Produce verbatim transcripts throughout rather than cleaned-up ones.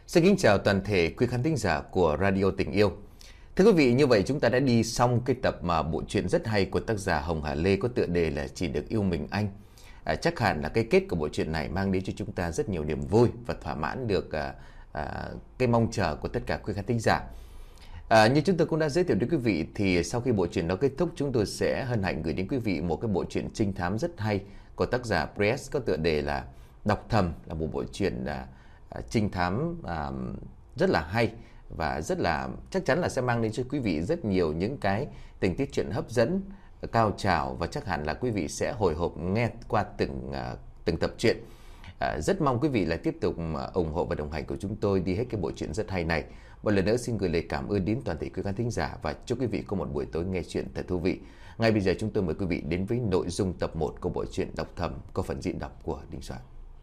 Xin kính chào toàn thể quý khán thính giả của Radio Tình Yêu. Thưa quý vị, như vậy chúng ta đã đi xong cái tập mà bộ truyện rất hay của tác giả Hồng Hà Lê có tựa đề là Chỉ Được Yêu Mình Anh. À, chắc hẳn là cái kết của bộ truyện này mang đến cho chúng ta rất nhiều niềm vui và thỏa mãn được à, à, cái mong chờ của tất cả quý khán thính giả. À, như chúng tôi cũng đã giới thiệu đến quý vị thì sau khi bộ truyện đó kết thúc, chúng tôi sẽ hân hạnh gửi đến quý vị một cái bộ truyện trinh thám rất hay của tác giả Press có tựa đề là Đọc Thầm, là một bộ truyện à, à, trinh thám à, rất là hay và rất là chắc chắn là sẽ mang đến cho quý vị rất nhiều những cái tình tiết truyện hấp dẫn, cao trào, và chắc hẳn là quý vị sẽ hồi hộp nghe qua từng uh, từng tập truyện. Uh, rất mong quý vị là tiếp tục uh, ủng hộ và đồng hành của chúng tôi đi hết cái bộ truyện rất hay này. Một lần nữa xin gửi lời cảm ơn đến toàn thể quý khán thính giả và chúc quý vị có một buổi tối nghe truyện thật thú vị. Ngay bây giờ chúng tôi mời quý vị đến với nội dung tập một của bộ truyện Đọc Thầm có phần diễn đọc của Đình Soạn.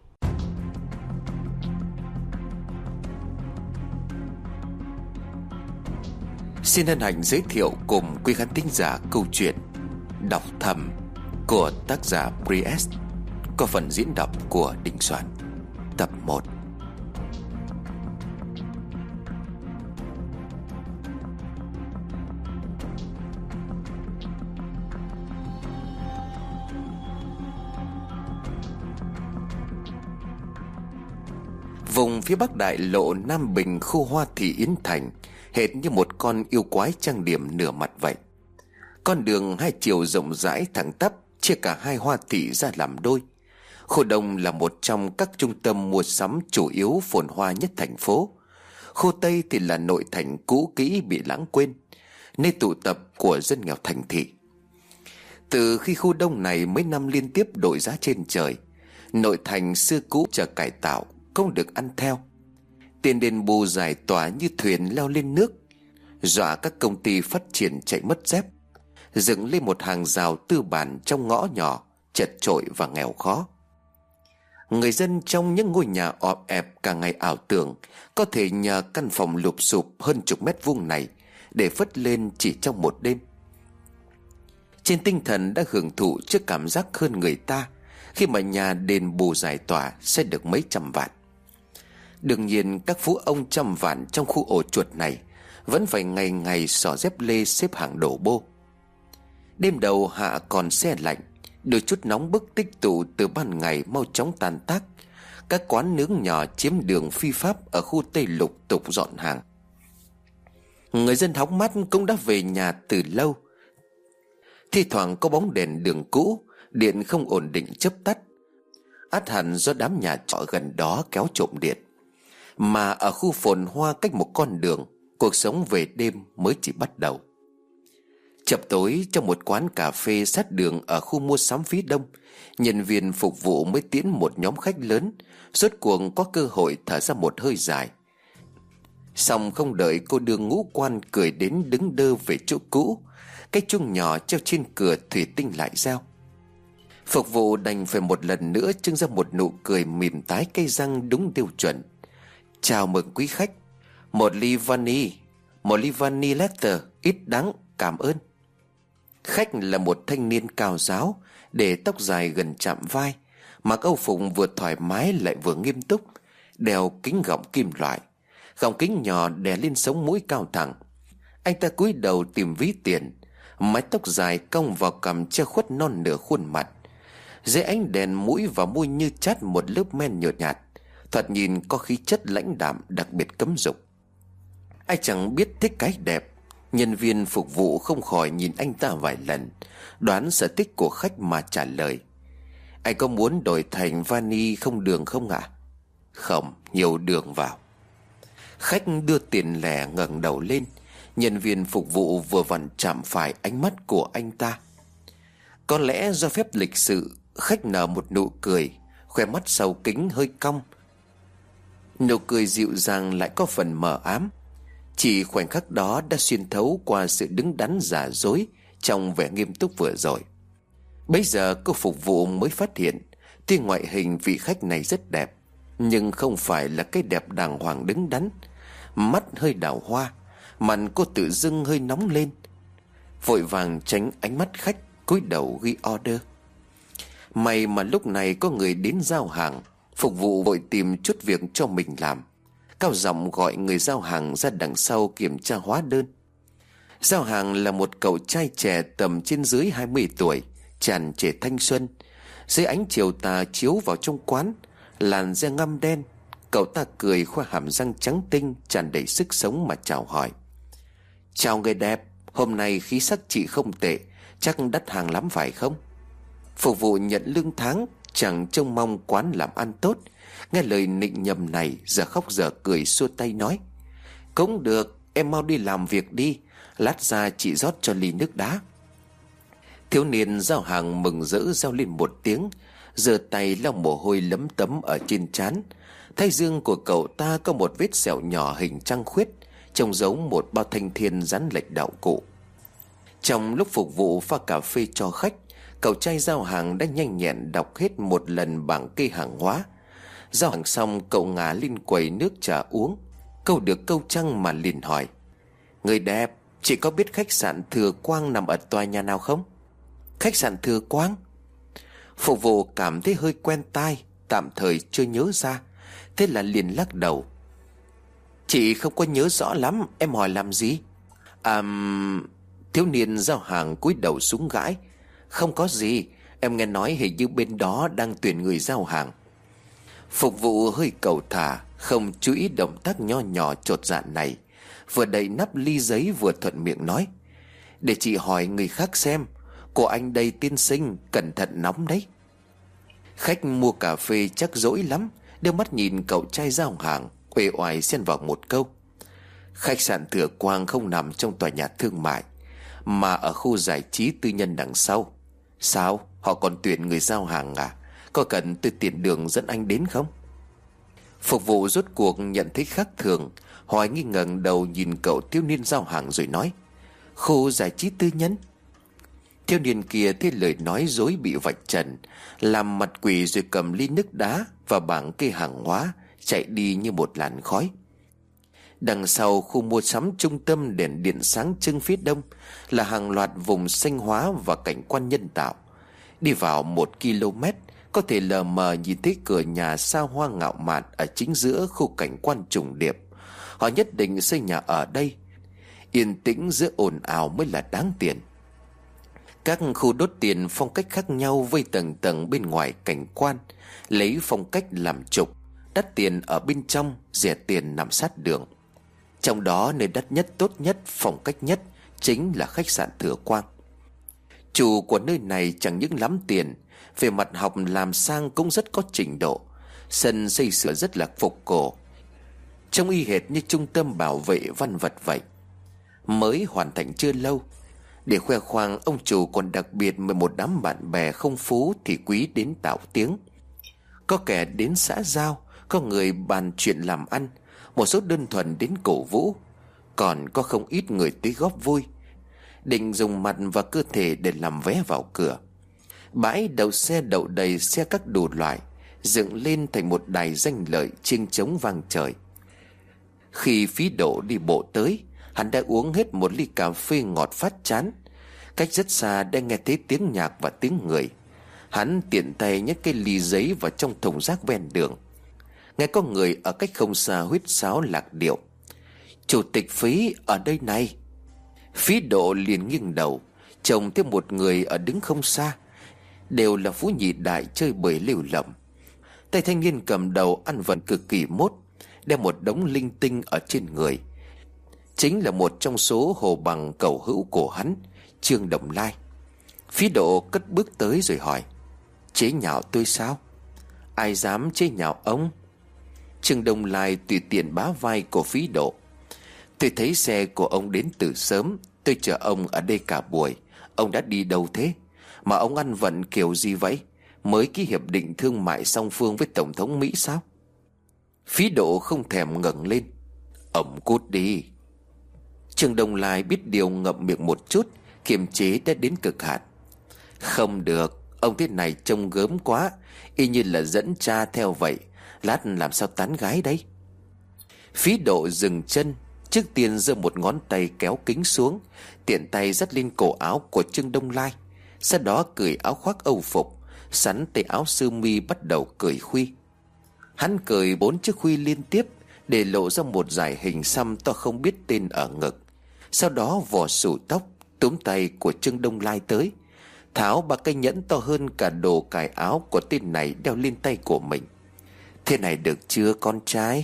Xin hân hạnh giới thiệu cùng quý khán thính giả câu chuyện Đọc Thầm của tác giả Priest có phần diễn đọc của Đình Soạn. Tập một. Vùng phía Bắc Đại Lộ Nam Bình, khu Hoa Thị Yến Thành, hệt như một con yêu quái trang điểm nửa mặt vậy. Con đường hai chiều rộng rãi thẳng tắp chia cả hai Hoa Thị ra làm đôi. Khu Đông là một trong các trung tâm mua sắm chủ yếu phồn hoa nhất thành phố. Khu Tây thì là nội thành cũ kỹ bị lãng quên, nơi tụ tập của dân nghèo thành thị. Từ khi khu Đông này mấy năm liên tiếp đội giá trên trời, nội thành xưa cũ chờ cải tạo không được ăn theo. Tiền đền bù giải tỏa như thuyền leo lên nước, dọa các công ty phát triển chạy mất dép, dựng lên một hàng rào tư bản trong ngõ nhỏ chật chội và nghèo khó. Người dân trong những ngôi nhà ọp ẹp cả ngày ảo tưởng có thể nhờ căn phòng lụp xụp hơn chục mét vuông này để phất lên chỉ trong một đêm. Trên tinh thần đã hưởng thụ trước cảm giác hơn người ta khi mà nhà đền bù giải tỏa sẽ được mấy trăm vạn. Đương nhiên các phú ông trăm vạn trong khu ổ chuột này vẫn phải ngày ngày xỏ dép lê xếp hàng đổ bô. Đêm đầu hạ còn se lạnh, đôi chút nóng bức tích tụ từ ban ngày mau chóng tan tác. Các quán nướng nhỏ chiếm đường phi pháp ở khu Tây lục tục dọn hàng. Người dân hóng mát cũng đã về nhà từ lâu. Thi thoảng có bóng đèn đường cũ, điện không ổn định chớp tắt, ắt hẳn do đám nhà trọ gần đó kéo trộm điện. Mà ở khu phồn hoa cách một con đường, cuộc sống về đêm mới chỉ bắt đầu. Chập tối trong một quán cà phê sát đường ở khu mua sắm phía Đông, nhân viên phục vụ mới tiễn một nhóm khách lớn, rốt cuộc có cơ hội thở ra một hơi dài. Xong không đợi cô đương ngũ quan cười đến đứng đơ về chỗ cũ, cái chuông nhỏ treo trên cửa thủy tinh lại reo. Phục vụ đành phải một lần nữa trưng ra một nụ cười mỉm tái cây răng đúng tiêu chuẩn. Chào mừng quý khách, một ly vani, một ly vani letter, ít đắng, cảm ơn. Khách là một thanh niên cao ráo, để tóc dài gần chạm vai, mặc âu phục vừa thoải mái lại vừa nghiêm túc, đeo kính gọng kim loại, gọng kính nhỏ đè lên sống mũi cao thẳng. Anh ta cúi đầu tìm ví tiền, mái tóc dài cong vào cằm che khuất non nửa khuôn mặt. Dưới ánh đèn mũi và môi như chát một lớp men nhợt nhạt, thoạt nhìn có khí chất lãnh đạm đặc biệt cấm dục. Ai chẳng biết thích cái đẹp, nhân viên phục vụ không khỏi nhìn anh ta vài lần, đoán sở thích của khách mà trả lời: anh có muốn đổi thành vani không đường không ạ? À? Không, nhiều đường vào. Khách đưa tiền lẻ ngẩng đầu lên, nhân viên phục vụ vừa vặn chạm phải ánh mắt của anh ta. Có lẽ do phép lịch sự, khách nở một nụ cười, khóe mắt sau kính hơi cong. Nụ cười dịu dàng lại có phần mờ ám. Chỉ khoảnh khắc đó đã xuyên thấu qua sự đứng đắn giả dối trong vẻ nghiêm túc vừa rồi. Bây giờ cô phục vụ mới phát hiện, tuy ngoại hình vị khách này rất đẹp, nhưng không phải là cái đẹp đàng hoàng đứng đắn. Mắt hơi đào hoa, mặt cô tự dưng hơi nóng lên. Vội vàng tránh ánh mắt khách, cúi đầu ghi order. May mà lúc này có người đến giao hàng, phục vụ vội tìm chút việc cho mình làm. cao giọng gọi người giao hàng ra đằng sau kiểm tra hóa đơn. Giao hàng là một cậu trai trẻ tầm trên dưới hai mươi tuổi, tràn trề thanh xuân. Dưới ánh chiều tà chiếu vào trong quán, làn da ngăm đen, cậu ta cười khoe hàm răng trắng tinh tràn đầy sức sống mà chào hỏi. Chào người đẹp, hôm nay khí sắc chị không tệ, chắc đắt hàng lắm phải không? Phục vụ nhận lương tháng, chẳng trông mong quán làm ăn tốt. Nghe lời nịnh nhầm này, giờ khóc giờ cười xua tay nói: cũng được, em mau đi làm việc đi, lát ra chị rót cho ly nước đá. Thiếu niên giao hàng mừng rỡ reo lên một tiếng, giơ tay lau mồ hôi lấm tấm ở trên trán. Thái dương của cậu ta có một vết sẹo nhỏ hình trăng khuyết, trông giống một bao thanh thiên dán lệch đạo cụ. Trong lúc phục vụ pha cà phê cho khách, cậu trai giao hàng đã nhanh nhẹn đọc hết một lần bảng kê hàng hóa. Giao hàng xong, cậu ngả lên quầy nước trà uống. Câu được câu trăng mà liền hỏi: người đẹp, chị có biết khách sạn Thừa Quang nằm ở tòa nhà nào không? Khách sạn Thừa Quang? Phục vụ cảm thấy hơi quen tai, tạm thời chưa nhớ ra, thế là liền lắc đầu: chị không có nhớ rõ lắm, em hỏi làm gì? À... Thiếu niên giao hàng cúi đầu xuống gãi: không có gì, em nghe nói hình như bên đó đang tuyển người giao hàng. Phục vụ hơi cầu thả, không chú ý động tác nho nhỏ chột dạ này, vừa đậy nắp ly giấy vừa thuận miệng nói: để chị hỏi người khác xem, của anh đây tiên sinh, cẩn thận nóng đấy. Khách mua cà phê chắc dỗi lắm, đưa mắt nhìn cậu trai giao hàng, uể oải xen vào một câu: khách sạn Thừa Quang không nằm trong tòa nhà thương mại, mà ở khu giải trí tư nhân đằng sau. Sao, họ còn tuyển người giao hàng à? Có cần tôi tiện đường dẫn anh đến không? Phục vụ rốt cuộc nhận thấy khác thường, hoài nghi ngẩng đầu nhìn cậu thiếu niên giao hàng rồi nói: khu giải trí tư nhân? Thiếu niên kia thấy lời nói dối bị vạch trần, làm mặt quỷ rồi cầm ly nước đá và bảng kê hàng hóa chạy đi như một làn khói. Đằng sau khu mua sắm trung tâm đèn điện sáng trưng phía đông là hàng loạt vùng xanh hóa và cảnh quan nhân tạo. Đi vào một ki lô mét, có thể lờ mờ nhìn thấy cửa nhà xa hoa ngạo mạn ở chính giữa khu cảnh quan trùng điệp. Họ nhất định xây nhà ở đây. Yên tĩnh giữa ồn ào mới là đáng tiền. Các khu đốt tiền phong cách khác nhau vây tầng tầng bên ngoài cảnh quan, lấy phong cách làm trục, đắt tiền ở bên trong, rẻ tiền nằm sát đường. Trong đó nơi đắt nhất, tốt nhất, phong cách nhất chính là khách sạn Thừa Quang. Chủ của nơi này chẳng những lắm tiền, về mặt học làm sang cũng rất có trình độ. Sân xây sửa rất là phục cổ, trông y hệt như trung tâm bảo vệ văn vật vậy. Mới hoàn thành chưa lâu, để khoe khoang, ông chủ còn đặc biệt mời một đám bạn bè không phú thì quý đến tạo tiếng. Có kẻ đến xã giao, có người bàn chuyện làm ăn, một số đơn thuần đến cổ vũ, còn có không ít người tới góp vui, định dùng mặt và cơ thể để làm vé vào cửa. Bãi đậu xe đậu đầy xe các đủ loại, dựng lên thành một đài danh lợi chiêng trống vang trời. Khi Phí Độ đi bộ tới, hắn đã uống hết một ly cà phê ngọt phát chán. Cách rất xa đã nghe thấy tiếng nhạc và tiếng người. Hắn tiện tay nhét cái ly giấy vào trong thùng rác ven đường. Nghe có người ở cách không xa huýt sáo lạc điệu: chủ tịch Phí ở đây này. Phí Độ liền nghiêng đầu, trông thấy một người ở đứng không xa. Đều là phú nhị đại chơi bời lêu lỏng. Tay thanh niên cầm đầu ăn vận cực kỳ mốt, đem một đống linh tinh ở trên người. Chính là một trong số hồ bằng cầu hữu của hắn, Trương Đồng Lai. Phí Độ cất bước tới rồi hỏi: chế nhạo tôi sao? Ai dám chế nhạo ông? Trương Đồng Lai tùy tiện bá vai của Phí Độ: tôi thấy xe của ông đến từ sớm, tôi chờ ông ở đây cả buổi. Ông đã đi đâu thế? Mà ông ăn vận kiểu gì vậy? Mới ký hiệp định thương mại song phương với Tổng thống Mỹ sao? Phí Độ không thèm ngẩng lên: ông cút đi. Trương Đồng Lai biết điều ngậm miệng một chút, kiềm chế đã đến cực hạn: không được, ông thế này trông gớm quá, y như là dẫn cha theo vậy. Lát làm sao tán gái đấy? Phí Độ dừng chân, trước tiên giơ một ngón tay kéo kính xuống, tiện tay dắt lên cổ áo của Trương Đông Lai. Sau đó cởi áo khoác âu phục, sắn tay áo sơ mi bắt đầu cởi khuy. Hắn cởi bốn chiếc khuy liên tiếp, để lộ ra một dải hình xăm to không biết tên ở ngực. Sau đó vò sủ tóc, túm tay của Trương Đông Lai tới, tháo ba cây nhẫn to hơn cả đồ cài áo của tên này đeo lên tay của mình. Thế này được chưa con trai?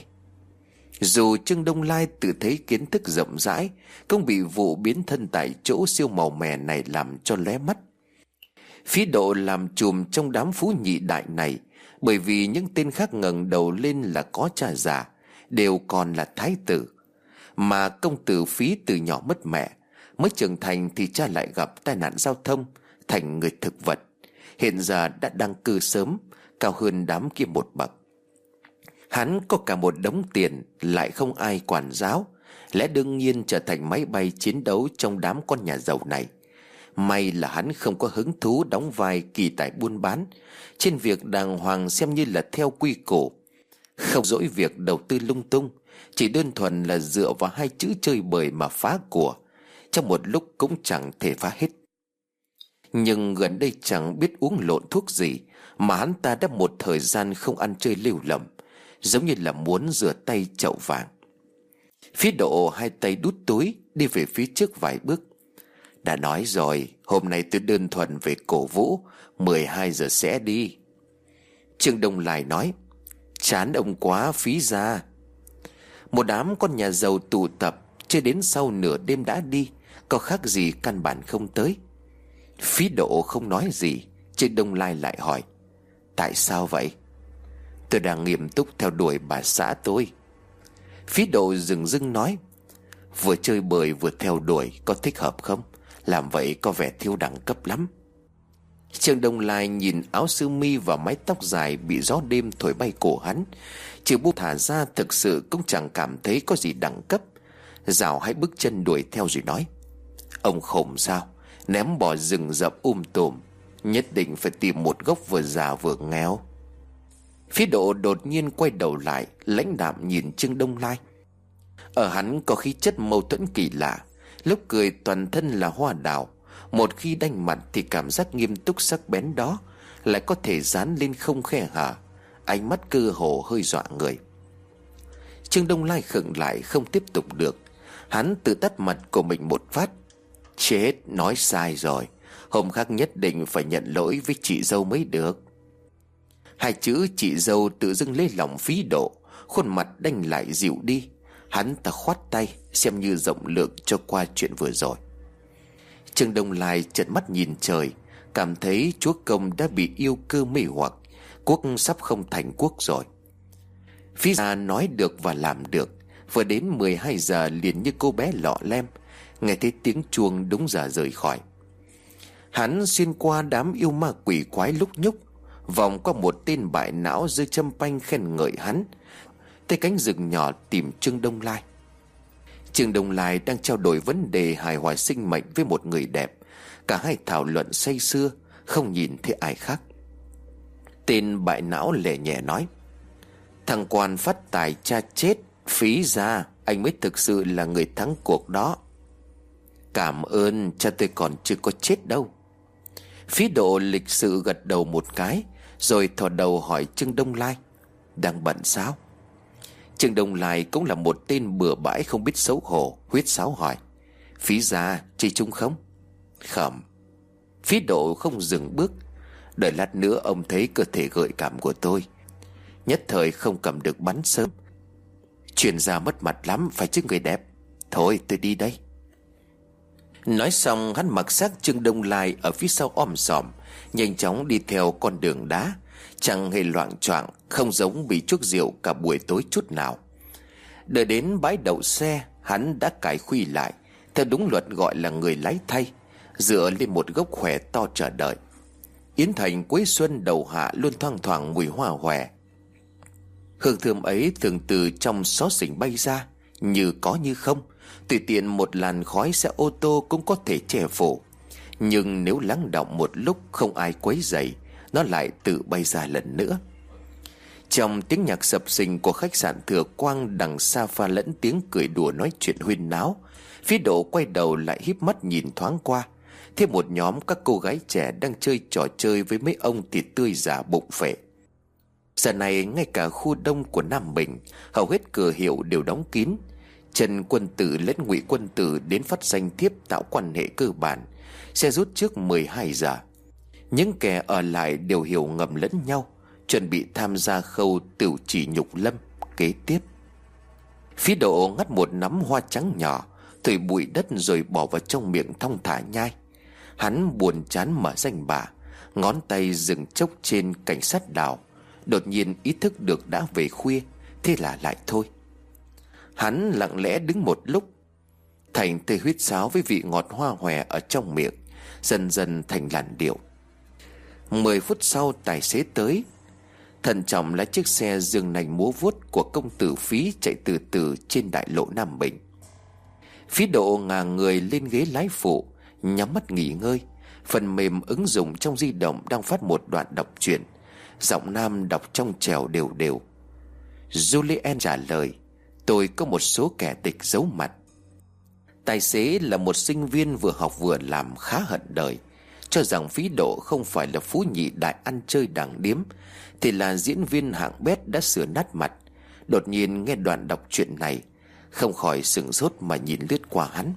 Dù Trương Đông Lai tự thấy kiến thức rộng rãi, cũng bị vụ biến thân tại chỗ siêu màu mè này làm cho lóe mắt. Phí Độ làm chùm trong đám phú nhị đại này, bởi vì những tên khác ngẩng đầu lên là có cha già, đều còn là thái tử. Mà công tử Phí từ nhỏ mất mẹ, mới trưởng thành thì cha lại gặp tai nạn giao thông, thành người thực vật. Hiện giờ đã đăng cư sớm, cao hơn đám kia một bậc. Hắn có cả một đống tiền, lại không ai quản giáo, lẽ đương nhiên trở thành máy bay chiến đấu trong đám con nhà giàu này. May là hắn không có hứng thú đóng vai kỳ tài buôn bán, trên việc đàng hoàng xem như là theo quy củ, không dỗi việc đầu tư lung tung, chỉ đơn thuần là dựa vào hai chữ chơi bời mà phá của, trong một lúc cũng chẳng thể phá hết. Nhưng gần đây chẳng biết uống lộn thuốc gì mà hắn ta đã một thời gian không ăn chơi lêu lỏng, giống như là muốn rửa tay chậu vàng. Phí Độ hai tay đút túi đi về phía trước vài bước. Đã nói rồi, hôm nay tôi đơn thuần về cổ vũ, mười hai giờ sẽ đi. Trương Đông Lai nói, chán ông quá Phí gia. Một đám con nhà giàu tụ tập, chưa đến sau nửa đêm đã đi, có khác gì căn bản không tới. Phí Độ không nói gì. Trương Đông Lai lại hỏi, tại sao vậy? Tôi đang nghiêm túc theo đuổi bà xã tôi. Phí Độ dừng dưng nói, vừa chơi bời vừa theo đuổi có thích hợp không? Làm vậy có vẻ thiếu đẳng cấp lắm. Trương Đông Lai nhìn áo sơ mi và mái tóc dài bị gió đêm thổi bay cổ hắn, trừ buông thả ra thực sự cũng chẳng cảm thấy có gì đẳng cấp. Dạo hai bước chân đuổi theo rồi nói, ông khùng sao? Ném bỏ rừng rậm um tùm, nhất định phải tìm một gốc vừa già vừa nghèo. Phí Độ đột nhiên quay đầu lại, lãnh đạm nhìn Trương Đông Lai. Ở hắn có khí chất mâu thuẫn kỳ lạ, lúc cười toàn thân là hoa đào, một khi đanh mặt thì cảm giác nghiêm túc sắc bén đó lại có thể dán lên không khe hở, ánh mắt cơ hồ hơi dọa người. Trương Đông Lai khựng lại không tiếp tục được, hắn tự tắt mặt của mình một phát. Chết, nói sai rồi, hôm khác nhất định phải nhận lỗi với chị dâu mới được. Hai chữ chị dâu tự dưng lấy lòng Phí Độ, khuôn mặt đanh lại dịu đi. Hắn ta khoát tay xem như rộng lượng cho qua chuyện vừa rồi. Trương Đông Lai trợn mắt nhìn trời, cảm thấy chúa công đã bị yêu cơ mê hoặc, quốc sắp không thành quốc rồi. Phí gia nói được và làm được, vừa đến mười hai giờ liền như cô bé lọ lem, nghe thấy tiếng chuông đúng giờ rời khỏi. Hắn xuyên qua đám yêu ma quỷ quái lúc nhúc, vòng qua một tên bại não rơi châm panh khen ngợi hắn, tới cánh rừng nhỏ tìm Trương Đông Lai. Trương Đông Lai đang trao đổi vấn đề hài hòa sinh mệnh với một người đẹp, cả hai thảo luận say sưa, không nhìn thấy ai khác. Tên bại não lẻ nhẹ nói, thằng quan phát tài cha chết, Phí gia anh mới thực sự là người thắng cuộc đó. Cảm ơn, cha tôi còn chưa có chết đâu. Phí Độ lịch sự gật đầu một cái, rồi thò đầu hỏi Trương Đông Lai, đang bận sao? Trương Đông Lai cũng là một tên bừa bãi không biết xấu hổ, huýt sáo hỏi, Phí gia chơi chung không? Khẩm. Phí Độ không dừng bước, đợi lát nữa ông thấy cơ thể gợi cảm của tôi, nhất thời không cầm được bắn sớm. Truyền ra mất mặt lắm phải chứ người đẹp. Thôi tôi đi đây. Nói xong hắn mặc xác Trương Đông Lai ở phía sau om sòm, nhanh chóng đi theo con đường đá, chẳng hề loạng choạng, không giống bị chuốc rượu cả buổi tối chút nào. Đợi đến bãi đậu xe, hắn đã cài khuy lại, theo đúng luật gọi là người lái thay, dựa lên một gốc khỏe to chờ đợi. Yến thành cuối xuân đầu hạ luôn thoang thoảng mùi hoa hòe. Hương thơm ấy thường từ trong xó xỉnh bay ra, như có như không, tùy tiện một làn khói xe ô tô cũng có thể che phủ. Nhưng nếu lắng đọng một lúc không ai quấy rầy, nó lại tự bay ra lần nữa. Trong tiếng nhạc sập sình của khách sạn Thừa Quang, đằng xa pha lẫn tiếng cười đùa nói chuyện huyên náo. Phí Độ quay đầu lại híp mắt nhìn thoáng qua, thấy một nhóm các cô gái trẻ đang chơi trò chơi với mấy ông thịt tươi giả bụng phệ. Giờ này ngay cả khu đông của Nam Bình, hầu hết cửa hiệu đều đóng kín. Trần quân tử lẫn Ngụy quân tử đến phát danh thiếp tạo quan hệ cơ bản sẽ rút trước mười hai giờ. Những kẻ ở lại đều hiểu ngầm lẫn nhau, chuẩn bị tham gia khâu tửu chỉ nhục lâm kế tiếp. Phí Độ ngắt một nắm hoa trắng nhỏ, thổi bụi đất rồi bỏ vào trong miệng thong thả nhai. Hắn buồn chán mở danh bạ, ngón tay dừng chốc trên cảnh sát đào. Đột nhiên ý thức được đã về khuya, thế là lại thôi. Hắn lặng lẽ đứng một lúc, thành tê huýt sáo với vị ngọt hoa hòe ở trong miệng, dần dần thành làn điệu. Mười phút sau tài xế tới, thận trọng lái chiếc xe dương nành múa vuốt của công tử Phí chạy từ từ trên đại lộ Nam Bình. Phí Độ ngả người lên ghế lái phụ, nhắm mắt nghỉ ngơi. Phần mềm ứng dụng trong di động đang phát một đoạn đọc truyện. Giọng nam đọc trong trèo đều đều. Julian trả lời: tôi có một số kẻ địch giấu mặt. Tài xế là một sinh viên vừa học vừa làm, khá hận đời, cho rằng Phí Độ không phải là phú nhị đại ăn chơi đảng điếm thì là diễn viên hạng bét đã sửa nát mặt. Đột nhiên nghe đoạn đọc truyện này, không khỏi sửng sốt mà nhìn lướt qua hắn.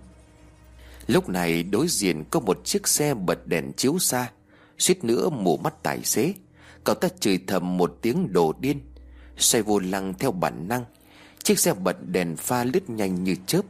Lúc này đối diện có một chiếc xe bật đèn chiếu xa, suýt nữa mù mắt tài xế. Cậu ta chửi thầm một tiếng đồ điên, xoay vô lăng theo bản năng. Chiếc xe bật đèn pha lướt nhanh như chớp.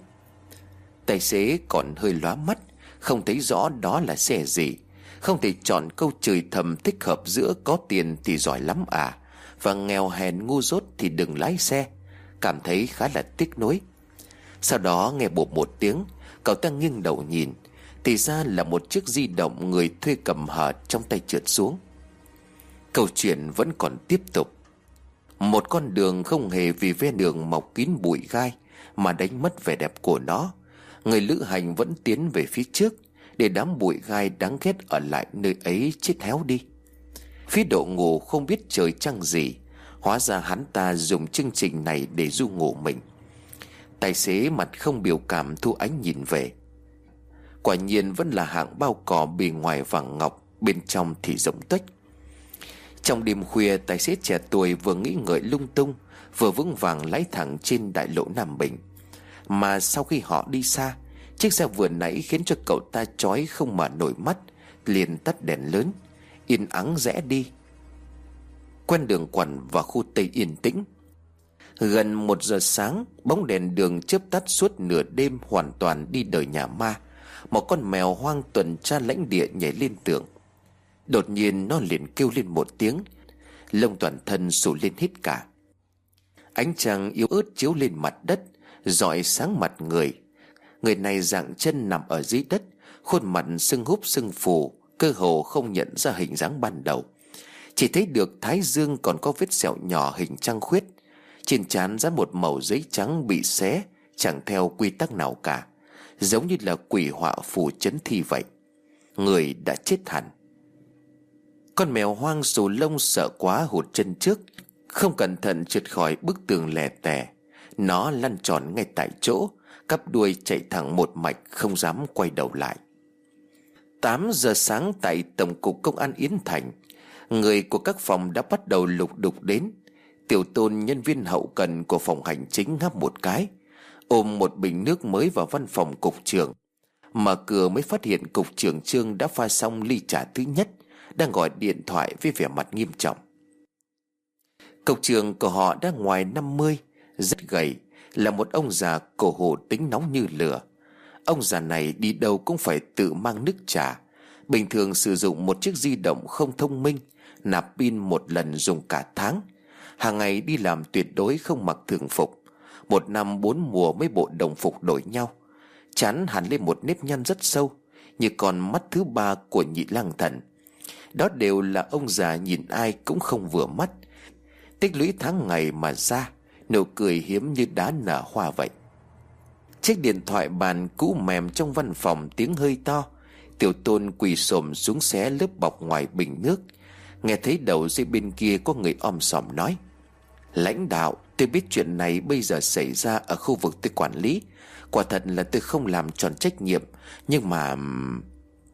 Tài xế còn hơi lóa mắt, không thấy rõ đó là xe gì. Không thể chọn câu chửi thầm thích hợp giữa có tiền thì giỏi lắm à và nghèo hèn ngu dốt thì đừng lái xe. Cảm thấy khá là tiếc nuối. Sau đó nghe bộp một tiếng, cậu ta nghiêng đầu nhìn, thì ra là một chiếc di động người thuê cầm hờ trong tay trượt xuống. Câu chuyện vẫn còn tiếp tục. Một con đường không hề vì ven đường mọc kín bụi gai mà đánh mất vẻ đẹp của nó. Người lữ hành vẫn tiến về phía trước, để đám bụi gai đáng ghét ở lại nơi ấy chết héo đi. Phí Độ ngủ không biết trời trăng gì, hóa ra hắn ta dùng chương trình này để ru ngủ mình. Tài xế mặt không biểu cảm thu ánh nhìn về. Quả nhiên vẫn là hạng bao cò bề ngoài vàng ngọc, bên trong thì rỗng tuếch. Trong đêm khuya, tài xế trẻ tuổi vừa nghĩ ngợi lung tung, vừa vững vàng lái thẳng trên đại lộ Nam Bình. Mà sau khi họ đi xa, chiếc xe vừa nãy khiến cho cậu ta chói không mở nổi mắt, liền tắt đèn lớn, yên ắng rẽ đi. Quen đường quằn vào khu Tây yên tĩnh. Gần một giờ sáng, bóng đèn đường chớp tắt suốt nửa đêm, hoàn toàn đi đời nhà ma. Một con mèo hoang tuần tra lãnh địa nhảy lên tường. Đột nhiên nó liền kêu lên một tiếng, lông toàn thân sù lên hết cả. Ánh trăng yếu ớt chiếu lên mặt đất, rọi sáng mặt người. Người này dạng chân nằm ở dưới đất, khuôn mặt sưng húp sưng phù, cơ hồ không nhận ra hình dáng ban đầu. Chỉ thấy được thái dương còn có vết sẹo nhỏ hình trăng khuyết. Trên trán dán một mẩu giấy trắng bị xé, chẳng theo quy tắc nào cả, giống như là quỷ họa phù chấn thi vậy. Người đã chết hẳn. Con mèo hoang xù lông sợ quá hụt chân trước, không cẩn thận trượt khỏi bức tường lè tè. Nó lăn tròn ngay tại chỗ, cắp đuôi chạy thẳng một mạch, không dám quay đầu lại. Tám giờ sáng tại Tổng cục Công an Yến Thành, người của các phòng đã bắt đầu lục đục đến. Tiểu Tôn, nhân viên hậu cần của phòng hành chính, ngáp một cái, ôm một bình nước mới vào văn phòng cục trưởng. Mở cửa mới phát hiện cục trưởng Trương đã pha xong ly trà thứ nhất, đang gọi điện thoại với vẻ mặt nghiêm trọng. Cục trưởng của họ đã ngoài năm mươi, rất gầy, là một ông già cổ hủ tính nóng như lửa. Ông già này đi đâu cũng phải tự mang nước trà. Bình thường sử dụng một chiếc di động không thông minh, nạp pin một lần dùng cả tháng. Hàng ngày đi làm tuyệt đối không mặc thường phục. Một năm bốn mùa mấy bộ đồng phục đổi nhau. Trán hẳn lên một nếp nhăn rất sâu, như con mắt thứ ba của Nhị Lang Thần. Đó đều là ông già nhìn ai cũng không vừa mắt. Tích lũy tháng ngày mà ra, nụ cười hiếm như đá nở hoa vậy. Chiếc điện thoại bàn cũ mềm trong văn phòng tiếng hơi to. Tiểu Tôn quỳ xổm xuống xé lớp bọc ngoài bình nước. Nghe thấy đầu dây bên kia có người om sòm nói: lãnh đạo, tôi biết chuyện này bây giờ xảy ra ở khu vực tôi quản lý. Quả thật là tôi không làm tròn trách nhiệm, nhưng mà...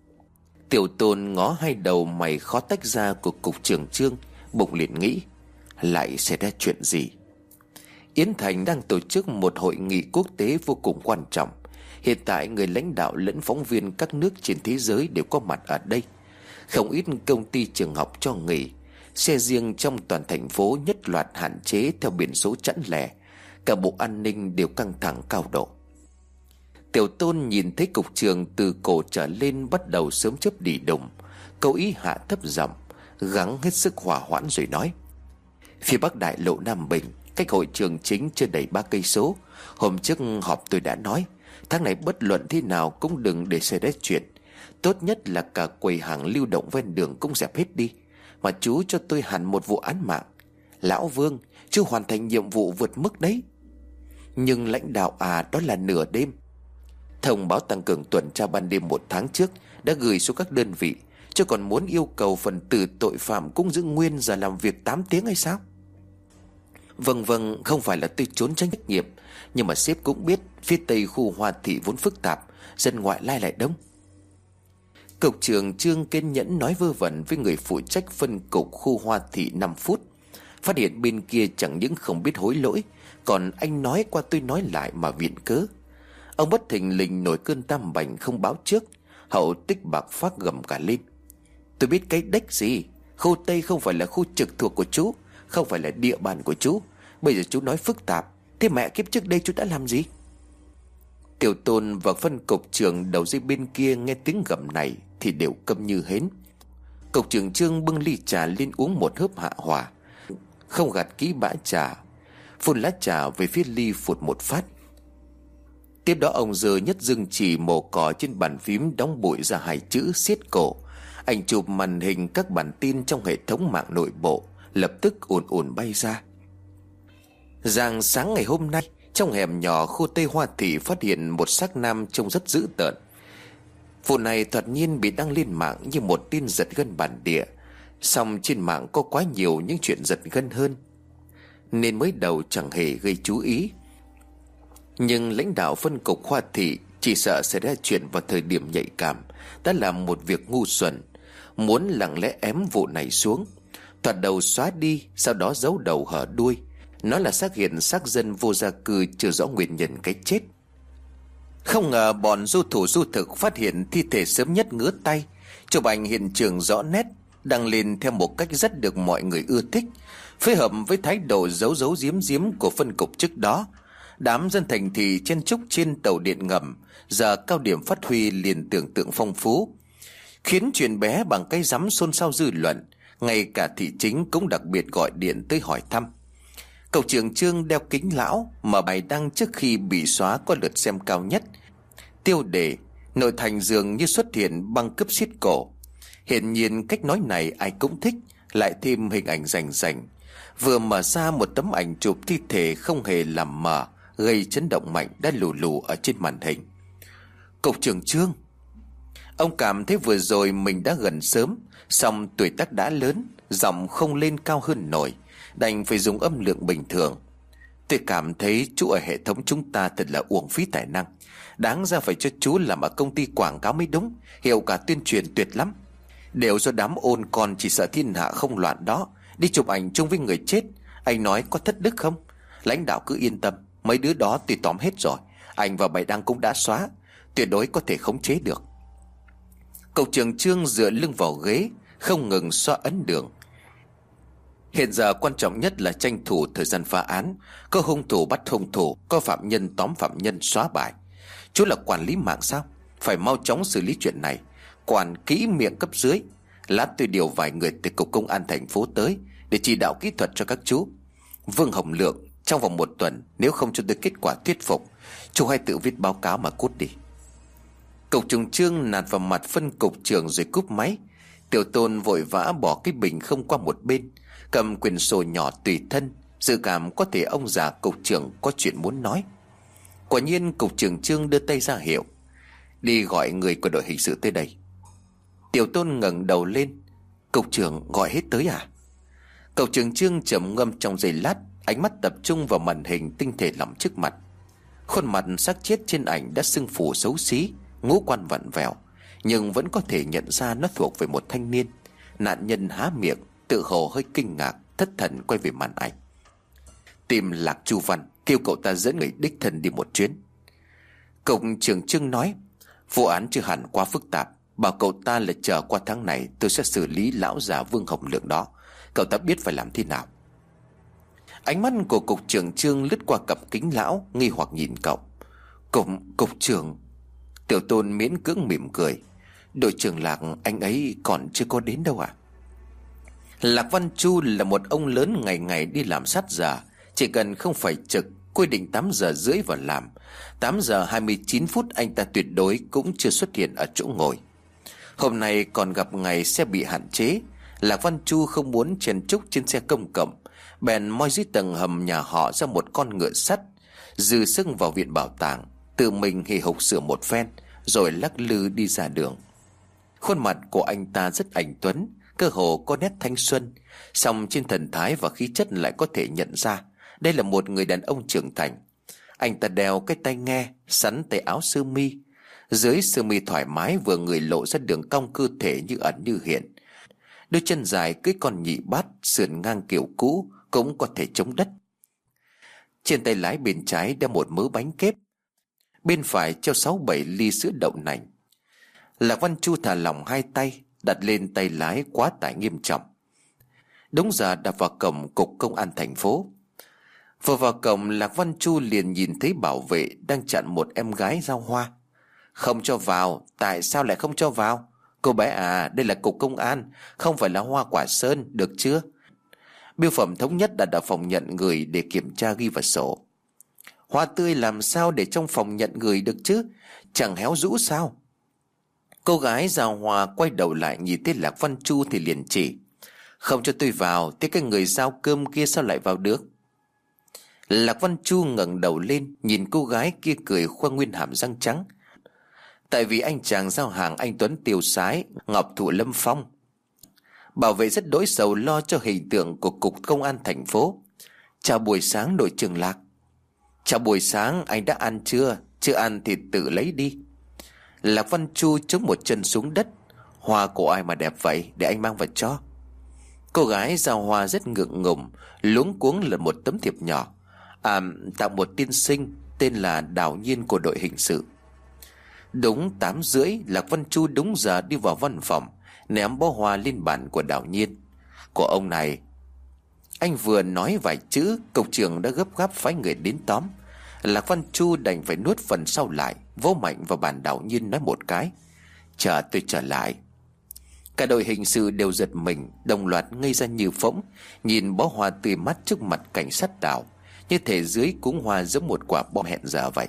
Tiểu Tôn ngó hai đầu mày khó tách ra của cục trưởng Trương, bụng liền nghĩ: Lại xảy ra chuyện gì? Yến Thành đang tổ chức một hội nghị quốc tế vô cùng quan trọng. Hiện tại người lãnh đạo lẫn phóng viên các nước trên thế giới đều có mặt ở đây. Không ít công ty trường học cho nghỉ. Xe riêng trong toàn thành phố nhất loạt hạn chế theo biển số chẵn lẻ. Cả bộ an ninh đều căng thẳng cao độ. Tiểu Tôn nhìn thấy cục trưởng từ cổ trở lên bắt đầu sớm chớp đi đùng. Cậu ý hạ thấp giọng, gắng hết sức hòa hoãn rồi nói: Phía Bắc đại lộ Nam Bình, cách hội trường chính chưa đầy ba cây số. Hôm trước họp tôi đã nói, tháng này bất luận thế nào cũng đừng để xảy ra chuyện. Tốt nhất là cả quầy hàng lưu động ven đường cũng dẹp hết đi. Mà chú cho tôi hẳn một vụ án mạng. Lão Vương, chú hoàn thành nhiệm vụ vượt mức đấy. Nhưng lãnh đạo à, đó là nửa đêm. Thông báo tăng cường tuần tra ban đêm một tháng trước đã gửi xuống các đơn vị, chứ còn muốn yêu cầu phần tử tội phạm cũng giữ nguyên giờ làm việc tám tiếng hay sao? Vâng vâng, không phải là tôi trốn tránh trách nhiệm, nhưng mà sếp cũng biết phía tây khu Hoa Thị vốn phức tạp, dân ngoại lai lại đông. Cục trưởng Trương kiên nhẫn nói vơ vẩn với người phụ trách phân cục khu Hoa Thị năm phút. Phát hiện bên kia chẳng những không biết hối lỗi, còn anh nói qua tôi nói lại mà viện cớ. Ông bất thình lình nổi cơn tam bành không báo trước. Hậu Tích Bạc phát gầm cả lên: Tôi biết cái đếch gì. Khu Tây không phải là khu trực thuộc của chú, không phải là địa bàn của chú. Bây giờ chú nói phức tạp, thế mẹ kiếp trước đây chú đã làm gì? Tiểu Tôn và phân cục trưởng đầu dây bên kia nghe tiếng gầm này thì đều câm như hến. Cục trưởng Trương bưng ly trà lên uống một hớp hạ hỏa, không gạt kỹ bã trà, phun lá trà về phía ly phụt một phát. Tiếp đó ông giơ nhất dưng chỉ màu cỏ trên bàn phím đóng bụi ra hai chữ siết cổ. Ảnh chụp màn hình các bản tin trong hệ thống mạng nội bộ lập tức ùn ùn bay ra. Rạng sáng ngày hôm nay, trong hẻm nhỏ khu Tây Hoa Thị phát hiện một xác nam trông rất dữ tợn. Vụ này thoạt nhiên bị đăng lên mạng như một tin giật gân bản địa. Song trên mạng có quá nhiều những chuyện giật gân hơn, nên mới đầu chẳng hề gây chú ý. Nhưng lãnh đạo phân cục Hoa Thị chỉ sợ xảy ra chuyện vào thời điểm nhạy cảm đã làm một việc ngu xuẩn, muốn lặng lẽ ém vụ này xuống, thoạt đầu xóa đi, sau đó giấu đầu hở đuôi, nói là xác hiện xác dân vô gia cư chưa rõ nguyên nhân cái chết. Không ngờ bọn du thủ du thực phát hiện thi thể sớm nhất ngứa tay, chụp ảnh hiện trường rõ nét, đăng lên theo một cách rất được mọi người ưa thích. Phối hợp với thái độ giấu giấu giếm giếm của phân cục trước đó, đám dân thành thị chen chúc trên tàu điện ngầm giờ cao điểm phát huy liền tưởng tượng phong phú, khiến chuyện bé bằng cái rắm xôn xao dư luận. Ngay cả thị chính cũng đặc biệt gọi điện tới hỏi thăm. Cục trưởng Trương đeo kính lão, mở bài đăng trước khi bị xóa có lượt xem cao nhất. Tiêu đề: nội thành dường như xuất hiện băng cướp xiết cổ. Hiển nhiên cách nói này ai cũng thích, lại thêm hình ảnh rành rành. Vừa mở ra một tấm ảnh chụp thi thể không hề làm mờ, gây chấn động mạnh đã lù lù ở trên màn hình. Cục trưởng Trương, ông cảm thấy vừa rồi mình đã gần sớm, song tuổi tác đã lớn, giọng không lên cao hơn nổi, đành phải dùng âm lượng bình thường. Tôi cảm thấy chú ở hệ thống chúng ta thật là uổng phí tài năng. Đáng ra phải cho chú làm ở công ty quảng cáo mới đúng, hiệu quả tuyên truyền tuyệt lắm. Đều do đám ôn con chỉ sợ thiên hạ không loạn đó đi chụp ảnh chung với người chết. Anh nói có thất đức không? Lãnh đạo cứ yên tâm, mấy đứa đó tôi tóm hết rồi. Ảnh và bài đăng cũng đã xóa, tuyệt đối có thể khống chế được. Cục trưởng Trương dựa lưng vào ghế, không ngừng xoa ấn đường. Hiện giờ quan trọng nhất là tranh thủ thời gian phá án. Có hung thủ bắt hung thủ, có phạm nhân tóm phạm nhân, xóa bài. Chú là quản lý mạng sao? Phải mau chóng xử lý chuyện này, quản kỹ miệng cấp dưới. Lát tôi điều vài người từ cục công an thành phố tới để chỉ đạo kỹ thuật cho các chú. Vương Hồng Lượng, trong vòng một tuần, nếu không cho tôi kết quả thuyết phục, chú hãy tự viết báo cáo mà cút đi. Cục trưởng Trương nạt vào mặt phân cục trưởng rồi cúp máy. Tiểu Tôn vội vã bỏ cái bình không qua một bên, cầm quyển sổ nhỏ tùy thân, dự cảm có thể ông già cục trưởng có chuyện muốn nói. Quả nhiên cục trưởng Trương đưa tay ra hiệu: đi gọi người của đội hình sự tới đây. Tiểu Tôn ngẩng đầu lên: cục trưởng gọi hết tới à? Cục trưởng Trương trầm ngâm trong giây lát, ánh mắt tập trung vào màn hình tinh thể lỏng trước mặt. Khuôn mặt xác chết trên ảnh đã sưng phù xấu xí, ngũ quan vặn vẹo, nhưng vẫn có thể nhận ra nó thuộc về một thanh niên. Nạn nhân há miệng, tự hồ hơi kinh ngạc, thất thần quay về màn ảnh. Tìm Lạc Chu Văn, kêu cậu ta dẫn người đích thân đi một chuyến. Cục trưởng Trương nói: Vụ án chưa hẳn quá phức tạp, bảo cậu ta là chờ qua tháng này tôi sẽ xử lý lão già Vương Hồng Lượng đó. Cậu ta biết phải làm thế nào. Ánh mắt của cục trưởng Trương lướt qua cặp kính lão, nghi hoặc nhìn cậu. Cục, cục trưởng. Tiểu Tôn miễn cưỡng mỉm cười. Đội trưởng Lạc anh ấy còn chưa có đến đâu à? Lạc Văn Chu là một ông lớn ngày ngày đi làm sát giờ. Chỉ cần không phải trực, quy định tám giờ rưỡi vào làm, tám giờ hai mươi chín phút anh ta tuyệt đối cũng chưa xuất hiện ở chỗ ngồi. Hôm nay còn gặp ngày xe bị hạn chế, Lạc Văn Chu không muốn chen chúc trên xe công cộng, bèn moi dưới tầng hầm nhà họ ra một con ngựa sắt, dừ sưng vào viện bảo tàng, tự mình hì hục sửa một phen rồi lắc lư đi ra đường. Khuôn mặt của anh ta rất anh tuấn, cơ hồ có nét thanh xuân, song trên thần thái và khí chất lại có thể nhận ra đây là một người đàn ông trưởng thành. Anh ta đeo cái tai nghe, sắn tay áo sơ mi, dưới sơ mi thoải mái vừa người lộ ra đường cong cơ thể như ẩn như hiện. Đôi chân dài cưỡi con nhị bát, sườn ngang kiểu cũ cũng có thể chống đất. Trên tay lái bên trái đeo một mớ bánh kép, bên phải treo sáu bảy ly sữa đậu nành. Lạc Văn Chu thả lỏng hai tay, đặt lên tay lái quá tải nghiêm trọng. Đúng giờ đạp vào cổng cục công an thành phố. Vừa vào cổng, Lạc Văn Chu liền nhìn thấy bảo vệ đang chặn một em gái giao hoa. Không cho vào? Tại sao lại không cho vào? Cô bé à, đây là cục công an, không phải là Hoa Quả Sơn, được chưa? Bưu phẩm thống nhất đã đặt phòng nhận người để kiểm tra ghi vào sổ. Hoa tươi làm sao để trong phòng nhận người được chứ? Chẳng héo rũ sao? Cô gái giao hoa quay đầu lại nhìn thấy Lạc Văn Chu thì liền chỉ: Không cho tôi vào, thế cái người giao cơm kia sao lại vào được? Lạc Văn Chu ngẩng đầu lên nhìn cô gái kia cười khoe nguyên hàm răng trắng. Tại vì anh chàng giao hàng anh Tuấn tiêu sái, ngọc thụ lâm phong. Bảo vệ rất đỗi sầu lo cho hình tượng của cục công an thành phố. Chào buổi sáng đội trưởng Lạc. Chào buổi sáng, anh đã ăn chưa? Chưa ăn thì tự lấy đi. Lạc Văn Chu chống một chân xuống đất. Hoa của ai mà đẹp vậy, để anh mang vào cho. Cô gái giao hoa rất ngượng ngùng, luống cuống lật một tấm thiệp nhỏ. À, tặng một tiên sinh tên là Đào Nhiên của đội hình sự. Đúng tám rưỡi, Lạc Văn Chu đúng giờ đi vào văn phòng, ném bó hoa lên bàn của Đào Nhiên. Của ông này. Anh vừa nói vài chữ, cục trưởng đã gấp gáp phái người đến tóm. Lạc Văn Chu đành phải nuốt phần sau lại, vỗ mạnh vào bàn Đào Nhiên nói một cái: Chờ tôi trở lại. Cả đội hình sự đều giật mình, đồng loạt ngây ra như phỗng, nhìn bó hoa tươi mát trước mặt cảnh sát Đào, như thể dưới cuống hoa giống một quả bom hẹn giờ vậy.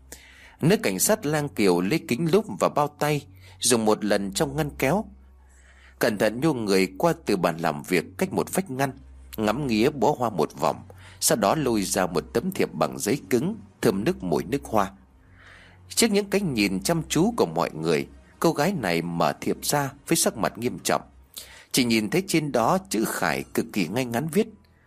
Nữ cảnh sát Lang Kiều lấy kính lúp và bao tay, dùng một lần trong ngăn kéo, cẩn thận nhô người qua từ bàn làm việc cách một vách ngăn, ngắm nghía bó hoa một vòng, sau đó lôi ra một tấm thiệp bằng giấy cứng, thơm nức mùi nước hoa. Trước những cái nhìn chăm chú của mọi người, cô gái này mở thiệp ra với sắc mặt nghiêm trọng. Chỉ nhìn thấy trên đó chữ khải cực kỳ ngay ngắn viết: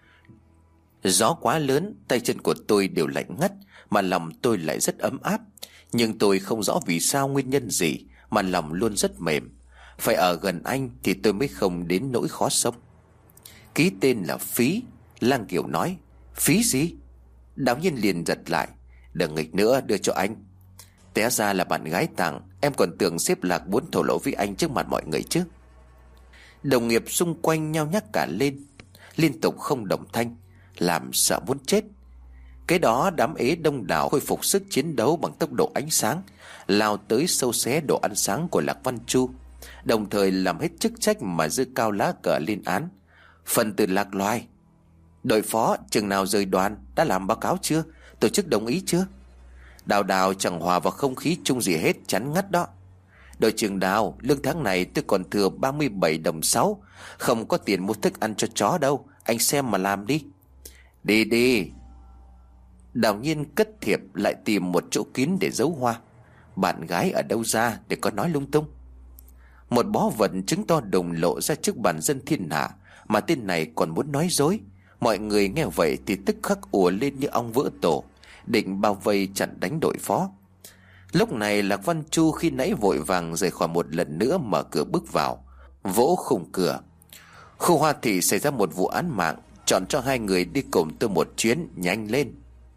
Gió quá lớn, tay chân của tôi đều lạnh ngắt, mà lòng tôi lại rất ấm áp. Nhưng tôi không rõ vì sao, nguyên nhân gì mà lòng luôn rất mềm. Phải ở gần anh thì tôi mới không đến nỗi khó sống. Ký tên là Phí. Lang Kiều nói: Phí gì? Đào Nhiên liền giật lại: Đừng nghịch nữa, đưa cho anh. Té ra là bạn gái tặng. Em còn tưởng xếp Lạc muốn thổ lộ với anh trước mặt mọi người chứ. Đồng nghiệp xung quanh nhao nhác cả lên, liên tục không đồng thanh, làm sợ muốn chết. Cái đó đám ế đông đảo khôi phục sức chiến đấu bằng tốc độ ánh sáng, lao tới sâu xé đồ ăn sáng của Lạc Văn Chu, đồng thời làm hết chức trách mà giơ cao lá cờ lên án: Phần tử lạc loài. Đội phó chừng nào rời đoàn, đã làm báo cáo chưa? Tổ chức đồng ý chưa? Đào Đào chẳng hòa vào không khí chung gì hết, chán ngắt đó. Đội trưởng Đào, lương tháng này tôi còn thừa ba mươi bảy đồng sáu, không có tiền mua thức ăn cho chó đâu, anh xem mà làm đi. Đi đi. Đào Nhiên cất thiệp lại tìm một chỗ kín để giấu hoa. Bạn gái ở đâu ra để có nói lung tung. Một bó vật chứng to đùng lộ ra trước bàn dân thiên hạ, mà tên này còn muốn nói dối. Mọi người nghe vậy thì tức khắc ùa lên như ong vỡ tổ, định bao vây chặn đánh đội phó. Lúc này Lạc Văn Chu khi nãy vội vàng rời khỏi một lần nữa mở cửa bước vào, vỗ khung cửa. Khu Hoa Thị xảy ra một vụ án mạng, Chọn cho hai người đi cùng tôi một chuyến, nhanh lên.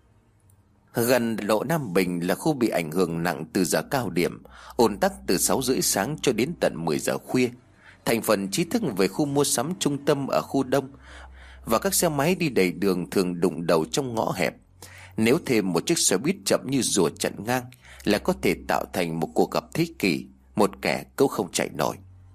Gần lộ Nam Bình là khu bị ảnh hưởng nặng từ giờ cao điểm, ùn tắc từ sáu rưỡi sáng cho đến tận mười giờ khuya. Thành phần trí thức về khu mua sắm trung tâm ở khu đông, và các xe máy đi đầy đường thường đụng đầu trong ngõ hẹp. Nếu thêm một chiếc xe buýt chậm như rùa chặn ngang là có thể tạo thành một cuộc gặp thế kỷ, một kẻ câu không chạy nổi.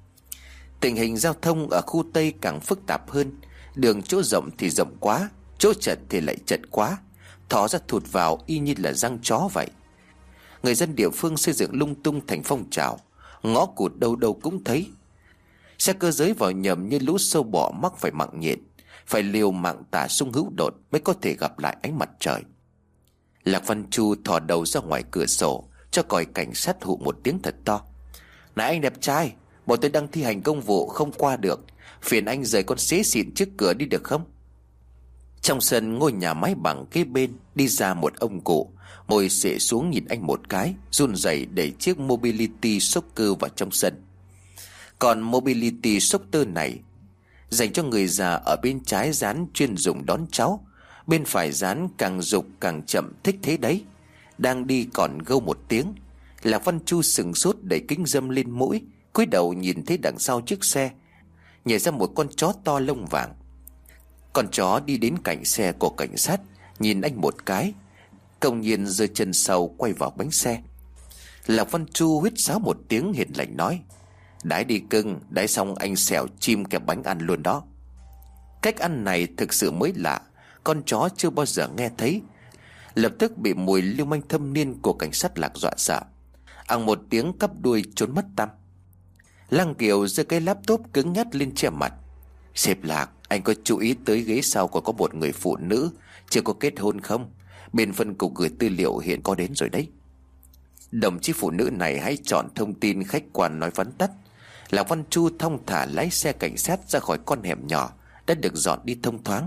Tình hình giao thông ở khu Tây càng phức tạp hơn. Đường chỗ rộng thì rộng quá, chỗ chật thì lại chật quá, thò ra thụt vào y như là răng chó vậy. Người dân địa phương xây dựng lung tung thành phong trào, ngõ cụt đâu đâu cũng thấy. Xe cơ giới vào nhầm như lũ sâu bọ mắc phải mạng nhện, phải liều mạng tả sung hữu đột mới có thể gặp lại ánh mặt trời. Lạc Văn Chu thò đầu ra ngoài cửa sổ cho còi cảnh sát hụ một tiếng thật to. Này anh đẹp trai, bọn tôi đang thi hành công vụ không qua được, phiền anh rời con xế xịn trước cửa đi được không? Trong sân ngôi nhà mái bằng kế bên đi ra một ông cụ, ngồi xệ xuống nhìn anh một cái, run rẩy đẩy chiếc Mobility Shocker vào trong sân. Còn Mobility Shocker này dành cho người già, ở bên trái dán chuyên dùng đón cháu, bên phải dán càng dục càng chậm, thích thế đấy. Đang đi còn gâu một tiếng, Lạc Văn Chu sừng sốt đẩy kính râm lên mũi, cúi đầu nhìn thấy đằng sau chiếc xe nhảy ra một con chó to lông vàng. Con chó đi đến cạnh xe của cảnh sát, nhìn anh một cái, công nhiên giơ chân sau quay vào bánh xe. Lạc Văn Chu huýt sáo một tiếng hiền lành nói: Đái đi cưng, đái xong anh xẻo chim kẹp bánh ăn luôn đó. Cách ăn này thực sự mới lạ, con chó chưa bao giờ nghe thấy. Lập tức bị mùi lưu manh thâm niên của cảnh sát Lạc dọa sợ, ằng một tiếng cắp đuôi trốn mất tăm. Lăng Kiều giơ cái laptop cứng nhắc lên che mặt. Sếp Lạc, anh có chú ý tới ghế sau còn có một người phụ nữ chưa có kết hôn không? Bên phân cục gửi tư liệu hiện có đến rồi đấy. Đồng chí phụ nữ này hãy chọn thông tin khách quan nói vắn tắt. Lạc Văn Chu thong thả lái xe cảnh sát ra khỏi con hẻm nhỏ đã được dọn đi thông thoáng.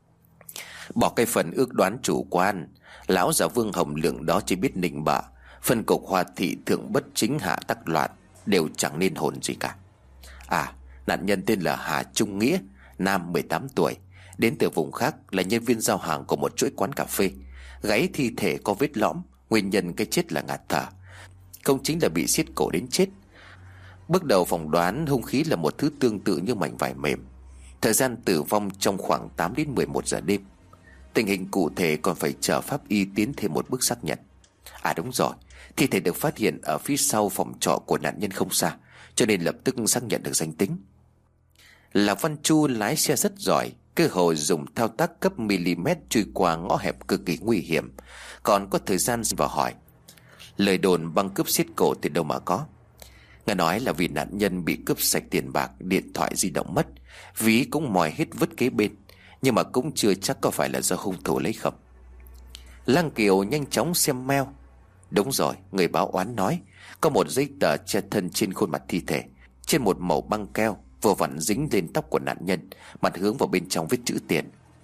Bỏ cái phần ước đoán chủ quan, lão già Vương Hồng Lượng đó chỉ biết nịnh bợ. Phân cục Hoa Thị thượng bất chính hạ tắc loạn, đều chẳng nên hồn gì cả. À, nạn nhân tên là Hà Trung Nghĩa, nam mười tám tuổi, đến từ vùng khác, là nhân viên giao hàng của một chuỗi quán cà phê. Gáy thi thể có vết lõm, nguyên nhân cái chết là ngạt thở, không chính là bị siết cổ đến chết. Bước đầu phỏng đoán hung khí là một thứ tương tự như mảnh vải mềm. Thời gian tử vong trong khoảng tám đến mười một giờ đêm. Tình hình cụ thể còn phải chờ pháp y tiến thêm một bước xác nhận. À đúng rồi, thi thể được phát hiện ở phía sau phòng trọ của nạn nhân không xa, cho nên lập tức xác nhận được danh tính. Lạc Văn Chu lái xe rất giỏi, cơ hội dùng thao tác cấp mm truy qua ngõ hẹp cực kỳ nguy hiểm, còn có thời gian vào hỏi. Lời đồn băng cướp xiết cổ thì đâu mà có. Nghe nói là vì nạn nhân bị cướp sạch tiền bạc, điện thoại di động mất, ví cũng mòi hết vứt kế bên, nhưng mà cũng chưa chắc có phải là do hung thủ lấy không. Lăng Kiều nhanh chóng xem mail. Đúng rồi, người báo oán nói có một giấy tờ che thân trên khuôn mặt thi thể, trên một mẩu băng keo vừa vặn dính lên tóc của nạn nhân, mặt hướng vào bên trong viết chữ tiền.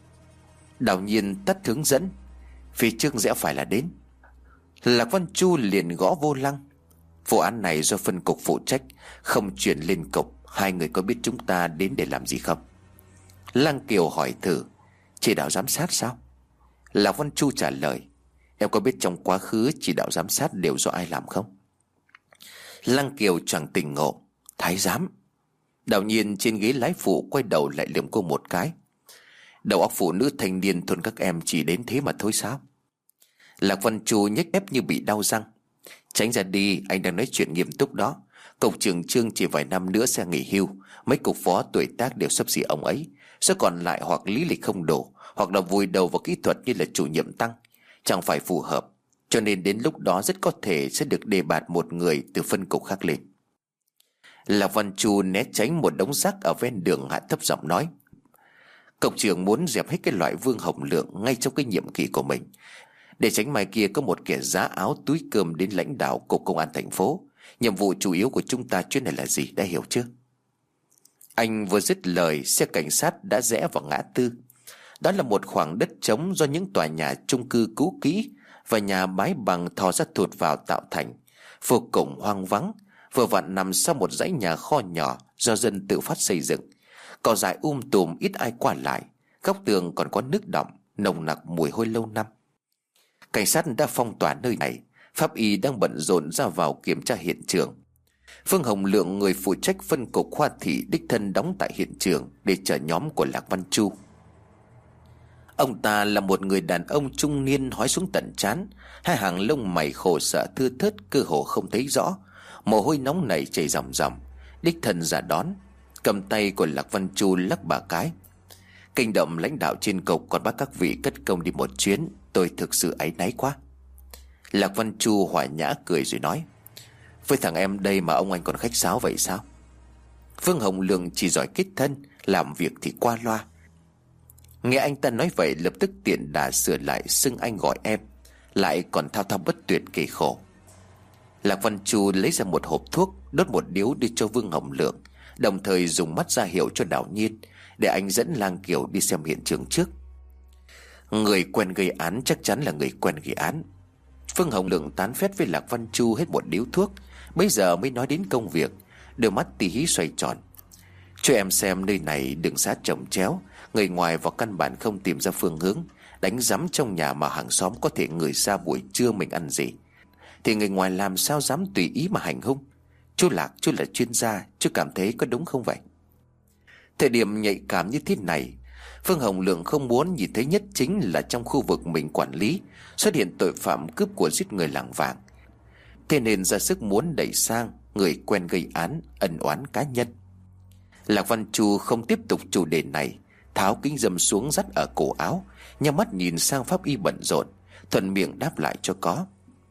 Đào Nhiên tắt hướng dẫn, phía trước rẽ phải là đến. Lạc Văn Chu liền gõ vô lăng. Vụ án này do phân cục phụ trách, không chuyển lên cục. Hai người có biết chúng ta đến để làm gì không? Lăng Kiều hỏi thử. Chỉ đạo giám sát sao? Lạc Văn Chu trả lời. Em có biết trong quá khứ chỉ đạo giám sát đều do ai làm không? Lăng Kiều chẳng tỉnh ngộ. Thái giám. Đào Nhiên trên ghế lái phụ quay đầu lại liếc cô một cái. Đầu óc phụ nữ thanh niên thôn các em chỉ đến thế mà thôi sao? Lạc Văn Chu nhếch mép như bị đau răng. Tránh ra đi, anh đang nói chuyện nghiêm túc đó. Cục trưởng Trương chỉ vài năm nữa sẽ nghỉ hưu, mấy cục phó tuổi tác đều xấp xỉ ông ấy. Số còn lại hoặc lý lịch không đủ, hoặc là vùi đầu vào kỹ thuật như là chủ nhiệm Tăng, chẳng phải phù hợp. Cho nên đến lúc đó rất có thể sẽ được đề bạt một người từ phân cục khác lên. Lạc Văn Chu né tránh một đống rác ở ven đường, hạ thấp giọng nói. Cục trưởng muốn dẹp hết cái loại Vương Hồng Lượng ngay trong cái nhiệm kỳ của mình, để tránh mai kia có một kẻ giá áo túi cơm đến lãnh đạo cục công an thành phố. Nhiệm vụ chủ yếu của chúng ta chuyến này là gì, đã hiểu chưa? Anh vừa dứt lời, xe cảnh sát đã rẽ vào ngã tư. Đó là một khoảng đất trống do những tòa nhà chung cư cũ kỹ và nhà mái bằng thò ra thụt vào tạo thành, vô cùng hoang vắng, vừa vặn nằm sau một dãy nhà kho nhỏ do dân tự phát xây dựng. Cỏ dại um tùm, ít ai qua lại, Góc tường còn có nước đọng nồng nặc mùi hôi lâu năm. Cảnh sát đã phong tỏa nơi này. Pháp y đang bận rộn ra vào kiểm tra hiện trường. Phương Hồng Lượng, người phụ trách phân cục Hoa Thị, đích thân đóng tại hiện trường để chờ nhóm của Lạc Văn Chu. Ông ta là một người đàn ông trung niên hói xuống tận trán, hai hàng lông mày khổ sở thưa thớt, cơ hồ không thấy rõ, mồ hôi nóng nảy chảy ròng ròng. Đích thân ra đón, cầm tay của Lạc Văn Chu lắc bà cái. Kinh động lãnh đạo trên cục còn bắt các vị cất công đi một chuyến, tôi thực sự áy náy quá. Lạc Văn Chu hòa nhã cười rồi nói: với thằng em đây mà ông anh còn khách sáo vậy sao? Phương Hồng Lượng chỉ giỏi kết thân, làm việc thì qua loa. Nghe anh ta nói vậy, lập tức tiện đà sửa lại xưng anh gọi em, lại còn thao thao bất tuyệt kể khổ. Lạc Văn Chu lấy ra một hộp thuốc, đốt một điếu đưa cho Vương Hồng Lượng, đồng thời dùng mắt ra hiệu cho Đào Nhiên để anh dẫn Lang Kiều đi xem hiện trường trước. Người quen gây án chắc chắn là người quen gây án. Phương Hồng Lượng tán phét với Lạc Văn Chu hết một điếu thuốc, bây giờ mới nói đến công việc, đôi mắt tì hí xoay tròn. Cho em xem nơi này đường xá chồng chéo, người ngoài vào căn bản không tìm ra phương hướng. Đánh rắm trong nhà mà hàng xóm có thể ngửi ra buổi trưa mình ăn gì, thì người ngoài làm sao dám tùy ý mà hành hung. Chú Lạc, chú là chuyên gia, chú cảm thấy có đúng không vậy? Thời điểm nhạy cảm như thế này, Phương Hồng Lượng không muốn nhìn thấy nhất chính là trong khu vực mình quản lý xuất hiện tội phạm cướp của giết người làng vàng. Thế nên ra sức muốn đẩy sang người quen gây án, ân oán cá nhân. Lạc Văn Chu không tiếp tục chủ đề này, tháo kính râm xuống dắt ở cổ áo, nhắm mắt nhìn sang pháp y bận rộn, thuận miệng đáp lại cho có: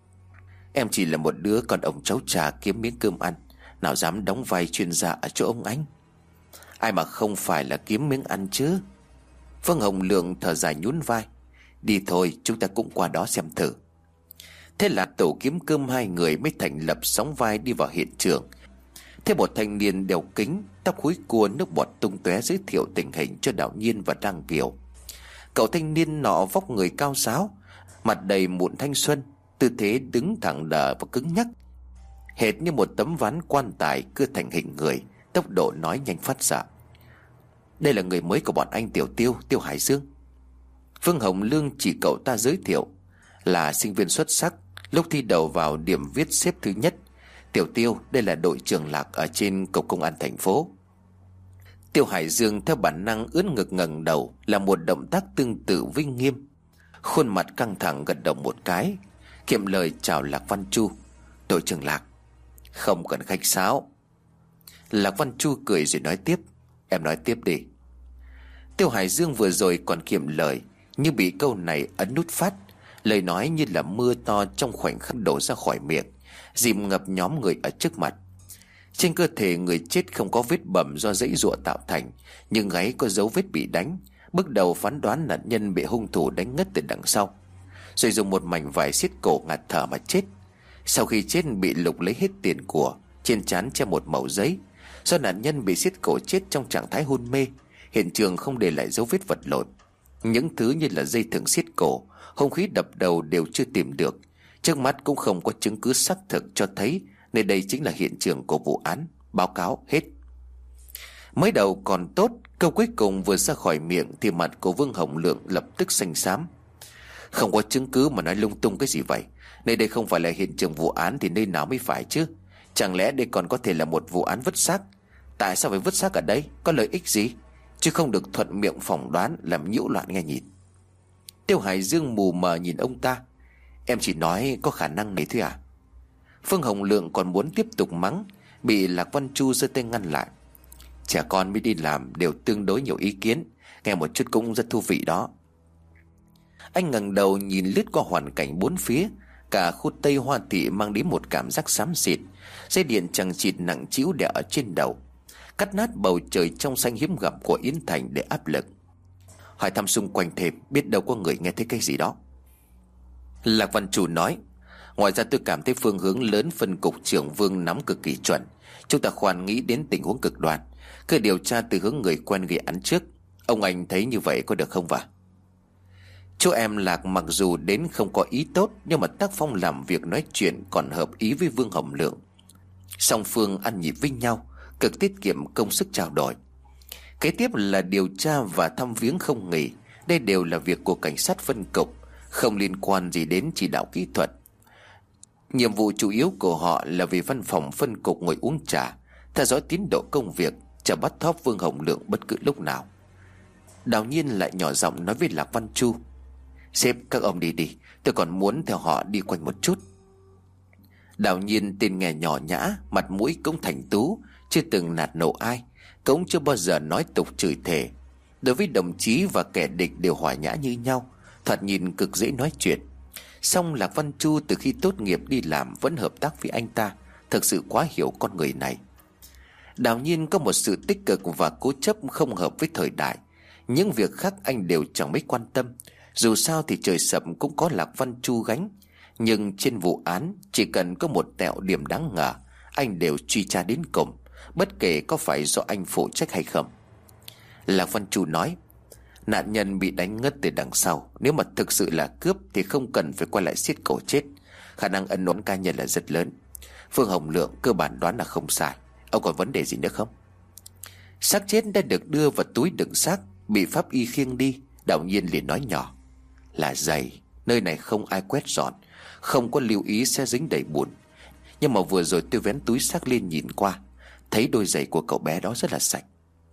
em chỉ là một đứa con ông cháu cha kiếm miếng cơm ăn, nào dám đóng vai chuyên gia ở chỗ ông anh. Ai mà không phải là kiếm miếng ăn chứ. Phương Hồng Lượng thở dài nhún vai: đi thôi, chúng ta cũng qua đó xem thử. Thế là tổ kiếm cơm hai người mới thành lập sóng vai đi vào hiện trường. Thêm một thanh niên đeo kính, tóc húi cua, nước bọt tung tóe giới thiệu tình hình cho Đào Nhiên và Đăng Kiều. Cậu thanh niên nọ vóc người cao ráo, mặt đầy mụn thanh xuân, tư thế đứng thẳng đờ và cứng nhắc, hệt như một tấm ván quan tài cưa thành hình người, tốc độ nói nhanh phát xạ: đây là người mới của bọn anh Tiểu Tiêu, Tiêu Hải Dương. Phương Hồng Lương chỉ cậu ta giới thiệu là sinh viên xuất sắc, lúc thi đầu vào điểm viết xếp thứ nhất. Tiểu Tiêu đây là đội trưởng Lạc ở trên cục công an thành phố. Tiêu Hải Dương theo bản năng ưỡn ngực ngẩng đầu, là một động tác tương tự vinh nghiêm, khuôn mặt căng thẳng gật đầu một cái, kiệm lời chào Lạc Văn Chu: đội trưởng Lạc. Không cần khách sáo. Lạc Văn Chu cười rồi nói tiếp: em nói tiếp đi. Tiêu Hải Dương vừa rồi còn kiệm lời, nhưng bị câu này ấn nút phát, lời nói như là mưa to trong khoảnh khắc đổ ra khỏi miệng, dìm ngập nhóm người ở trước mặt. Trên cơ thể người chết không có vết bầm do giãy giụa tạo thành, nhưng gáy có dấu vết bị đánh. Bước đầu phán đoán nạn nhân bị hung thủ đánh ngất từ đằng sau, rồi dùng một mảnh vải siết cổ ngạt thở mà chết. Sau khi chết bị lục lấy hết tiền của, trên trán che một mẩu giấy. Do nạn nhân bị siết cổ chết trong trạng thái hôn mê, hiện trường không để lại dấu vết vật lộn. Những thứ như là dây thừng siết cổ, hung khí đập đầu đều chưa tìm được. Trước mắt cũng không có chứng cứ xác thực cho thấy nơi đây chính là hiện trường của vụ án. Báo cáo hết. Mới đầu còn tốt, câu cuối cùng vừa ra khỏi miệng thì mặt của Vương Hồng Lượng lập tức xanh xám. Không có chứng cứ mà nói lung tung cái gì vậy? Nơi đây không phải là hiện trường vụ án thì nơi nào mới phải chứ? Chẳng lẽ đây còn có thể là một vụ án vứt xác? Tại sao phải vứt xác ở đây? Có lợi ích gì? Chứ không được thuận miệng phỏng đoán làm nhiễu loạn nghe nhìn. Tiêu Hải Dương mù mờ nhìn ông ta: em chỉ nói có khả năng này thôi à? Phương Hồng Lượng còn muốn tiếp tục mắng, bị Lạc Văn Chu giơ tay ngăn lại: trẻ con mới đi làm đều tương đối nhiều ý kiến, nghe một chút cũng rất thú vị đó. Anh ngẩng đầu nhìn lướt qua hoàn cảnh bốn phía. Cả khu Tây Hoa Thị mang đến một cảm giác xám xịt, dây điện chằng chịt nặng trĩu đè ở trên đầu, cắt nát bầu trời trong xanh hiếm gặp của Yến Thành để áp lực. Hỏi thăm xung quanh thêm, biết đâu có người nghe thấy cái gì đó. Lạc Văn Chu nói: ngoài ra tôi cảm thấy phương hướng lớn phân cục trưởng Vương nắm cực kỳ chuẩn. Chúng ta khoan nghĩ đến tình huống cực đoan, cứ điều tra từ hướng người quen gây án trước. Ông anh thấy như vậy có được không vả? Chú em Lạc mặc dù đến không có ý tốt, nhưng mà tác phong làm việc nói chuyện còn hợp ý với Vương Hồng Lượng. Song phương ăn nhịp với nhau, cực tiết kiệm công sức trao đổi. Kế tiếp là điều tra và thăm viếng không nghỉ. Đây đều là việc của cảnh sát phân cục, không liên quan gì đến chỉ đạo kỹ thuật. Nhiệm vụ chủ yếu của họ là về văn phòng phân cục ngồi uống trà, theo dõi tiến độ công việc, chờ bắt thóp Vương Hồng Lượng bất cứ lúc nào. Đào Nhiên lại nhỏ giọng nói với Lạc Văn Chu: "Sếp, các ông đi đi, tôi còn muốn theo họ đi quanh một chút." Đào Nhiên tên nghe nhỏ nhã, mặt mũi cũng thành tú, chưa từng nạt nộ ai, cũng chưa bao giờ nói tục chửi thề. Đối với đồng chí và kẻ địch đều hòa nhã như nhau, thoạt nhìn cực dễ nói chuyện. Song Lạc Văn Chu từ khi tốt nghiệp đi làm vẫn hợp tác với anh ta, thực sự quá hiểu con người này. Đào Nhiên có một sự tích cực và cố chấp không hợp với thời đại. Những việc khác anh đều chẳng mấy quan tâm, dù sao thì trời sập cũng có Lạc Văn Chu gánh. Nhưng trên vụ án, chỉ cần có một tẹo điểm đáng ngờ, anh đều truy tra đến cùng, bất kể có phải do anh phụ trách hay không. Lạc Văn Chu nói: "Nạn nhân bị đánh ngất từ đằng sau, nếu mà thực sự là cướp thì không cần phải quay lại xiết cổ chết. Khả năng ân oán cá nhân là rất lớn. Phương Hồng Lượng cơ bản đoán là không sai. Ông còn vấn đề gì nữa không?" Xác chết đã được đưa vào túi đựng xác, bị pháp y khiêng đi. Đào Nhiên liền nói nhỏ: "Là giày, nơi này không ai quét dọn, không có lưu ý sẽ dính đầy bùn. Nhưng mà vừa rồi tôi vén túi xác lên nhìn qua, thấy đôi giày của cậu bé đó rất là sạch."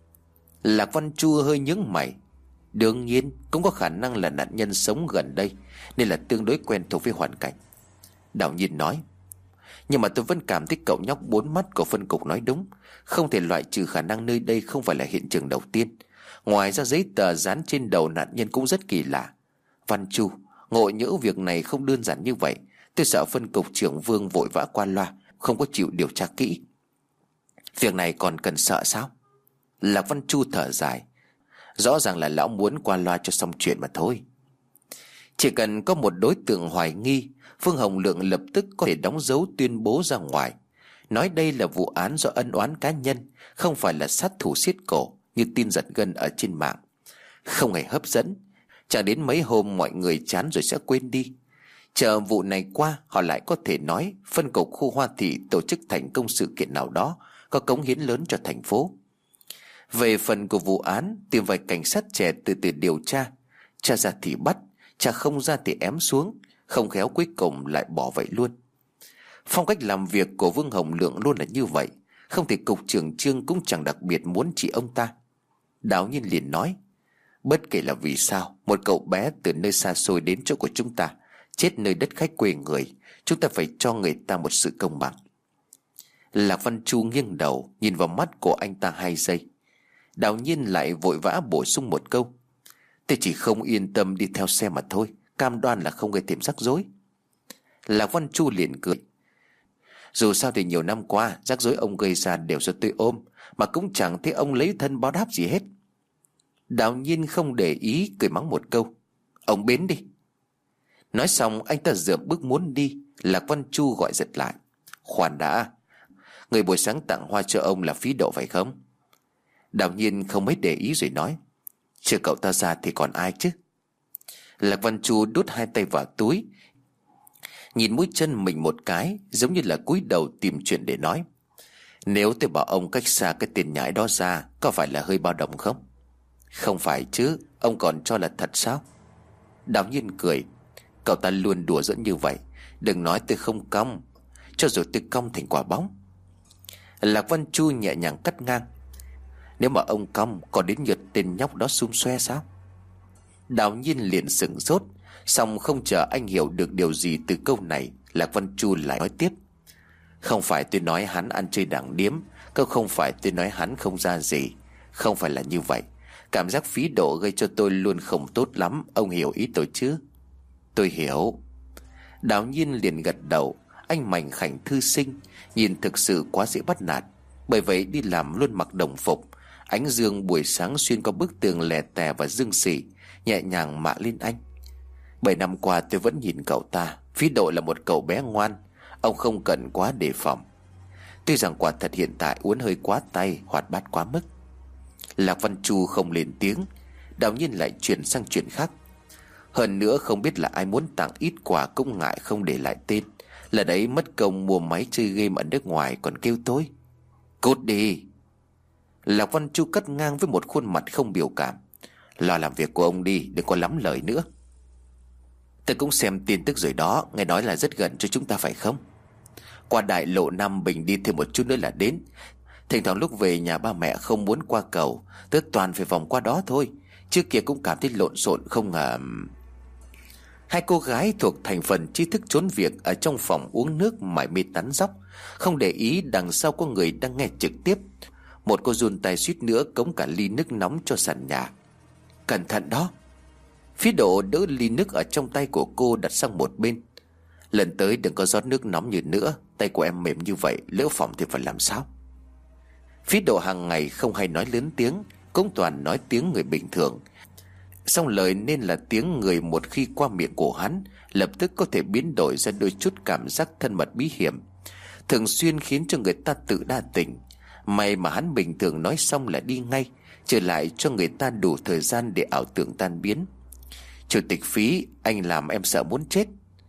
Lạc Văn Chu hơi nhướng mày. Đương nhiên cũng có khả năng là nạn nhân sống gần đây, nên là tương đối quen thuộc với hoàn cảnh. Đào Nhiên nói: "Nhưng mà tôi vẫn cảm thấy cậu nhóc bốn mắt của phân cục nói đúng, không thể loại trừ khả năng nơi đây không phải là hiện trường đầu tiên. Ngoài ra giấy tờ dán trên đầu nạn nhân cũng rất kỳ lạ. Văn Chu, ngộ nhỡ việc này không đơn giản như vậy. Tôi sợ phân cục trưởng Vương vội vã qua loa, không có chịu điều tra kỹ." "Việc này còn cần sợ sao?" Lạc Văn Chu thở dài. Rõ ràng là lão muốn qua loa cho xong chuyện mà thôi. Chỉ cần có một đối tượng hoài nghi, Phương Hồng Lượng lập tức có thể đóng dấu tuyên bố ra ngoài, nói đây là vụ án do ân oán cá nhân, không phải là sát thủ xiết cổ như tin giật gân ở trên mạng. Không hề hấp dẫn, chẳng đến mấy hôm mọi người chán rồi sẽ quên đi. Chờ vụ này qua, họ lại có thể nói phân cục khu Hoa Thị tổ chức thành công sự kiện nào đó có cống hiến lớn cho thành phố. Về phần của vụ án, tìm vài cảnh sát trẻ từ từ điều tra, tra ra thì bắt, tra không ra thì ém xuống, không khéo cuối cùng lại bỏ vậy luôn. Phong cách làm việc của Vương Hồng Lượng luôn là như vậy, không thể cục trưởng Trương cũng chẳng đặc biệt muốn chỉ ông ta. Đào Nhiên liền nói: "Bất kể là vì sao, một cậu bé từ nơi xa xôi đến chỗ của chúng ta, chết nơi đất khách quê người, chúng ta phải cho người ta một sự công bằng." Lạc Văn Chu nghiêng đầu nhìn vào mắt của anh ta hai giây. Đào Nhiên lại vội vã bổ sung một câu: "Tôi chỉ không yên tâm đi theo xe mà thôi, cam đoan là không gây thêm rắc rối." Lạc Văn Chu liền cười: "Dù sao thì nhiều năm qua, rắc rối ông gây ra đều do tôi ôm, mà cũng chẳng thấy ông lấy thân báo đáp gì hết." Đào Nhiên không để ý, cười mắng một câu: "Ông biến đi." Nói xong anh ta dựa bước muốn đi. Lạc Văn Chu gọi giật lại: "Khoan đã, người buổi sáng tặng hoa cho ông là Phí Độ phải không?" Đào Nhiên không mấy để ý rồi nói: "Chưa cậu ta ra thì còn ai chứ." Lạc Văn Chu đút hai tay vào túi, nhìn mũi chân mình một cái, giống như là cúi đầu tìm chuyện để nói: "Nếu tôi bảo ông cách xa cái tiền nhãi đó ra, có phải là hơi bao đồng không?" "Không phải chứ, ông còn cho là thật sao?" Đào Nhiên cười: "Cậu ta luôn đùa giỡn như vậy, đừng nói tôi không cong. Cho dù tôi cong thành quả bóng." Lạc Văn Chu nhẹ nhàng cắt ngang: "Nếu mà ông cong, còn đến lượt tên nhóc đó xum xoe sao?" Đào Nhiên liền sửng sốt, song không chờ anh hiểu được điều gì từ câu này, Lạc Văn Chu lại nói tiếp: "Không phải tôi nói hắn ăn chơi đảng điếm, cũng không phải tôi nói hắn không ra gì. Không phải là như vậy. Cảm giác Phí Độ gây cho tôi luôn không tốt lắm, ông hiểu ý tôi chứ?" "Tôi hiểu." Đào Nhiên liền gật đầu. Anh mảnh khảnh thư sinh, nhìn thực sự quá dễ bắt nạt, bởi vậy đi làm luôn mặc đồng phục. Ánh dương buổi sáng xuyên qua bức tường lè tè và dương xỉ, nhẹ nhàng mạ lên anh: "Bảy năm qua tôi vẫn nhìn cậu ta. Phí Độ là một cậu bé ngoan, ông không cần quá đề phòng. Tuy rằng quả thật hiện tại uốn hơi quá tay, hoạt bát quá mức." Lạc Văn Chu không lên tiếng. Đào Nhiên lại chuyển sang chuyện khác: "Hơn nữa không biết là ai muốn tặng ít quà cũng ngại không để lại tên. Lần ấy mất công mua máy chơi game ở nước ngoài còn kêu tôi. Cút đi." Lạc Văn Chu cắt ngang với một khuôn mặt không biểu cảm: Lo làm việc của ông đi, đừng có lắm lời nữa. Tôi cũng xem tin tức rồi đó, nghe nói là rất gần cho chúng ta phải không? Qua đại lộ Nam Bình đi thêm một chút nữa là đến. Thỉnh thoảng lúc về nhà ba mẹ không muốn qua cầu, tớ toàn phải vòng qua đó thôi. Trước kia cũng cảm thấy lộn xộn không ngờ. Hai cô gái thuộc thành phần trí thức trốn việc ở trong phòng uống nước mải mê tán dóc, không để ý đằng sau có người đang nghe trực tiếp. Một cô run tay suýt nữa cống cả ly nước nóng cho sàn nhà. Cẩn thận đó. Phí Độ đỡ ly nước ở trong tay của cô đặt sang một bên. Lần tới đừng có rót nước nóng như nữa, tay của em mềm như vậy, lỡ phỏng thì phải làm sao? Phí Độ hàng ngày không hay nói lớn tiếng, cũng toàn nói tiếng người bình thường. Song lời nên là tiếng người một khi qua miệng của hắn, lập tức có thể biến đổi ra đôi chút cảm giác thân mật bí hiểm, thường xuyên khiến cho người ta tự đa tình. May mà hắn bình thường nói xong là đi ngay, trở lại cho người ta đủ thời gian để ảo tưởng tan biến. Chủ tịch Phí, anh làm em sợ muốn chết.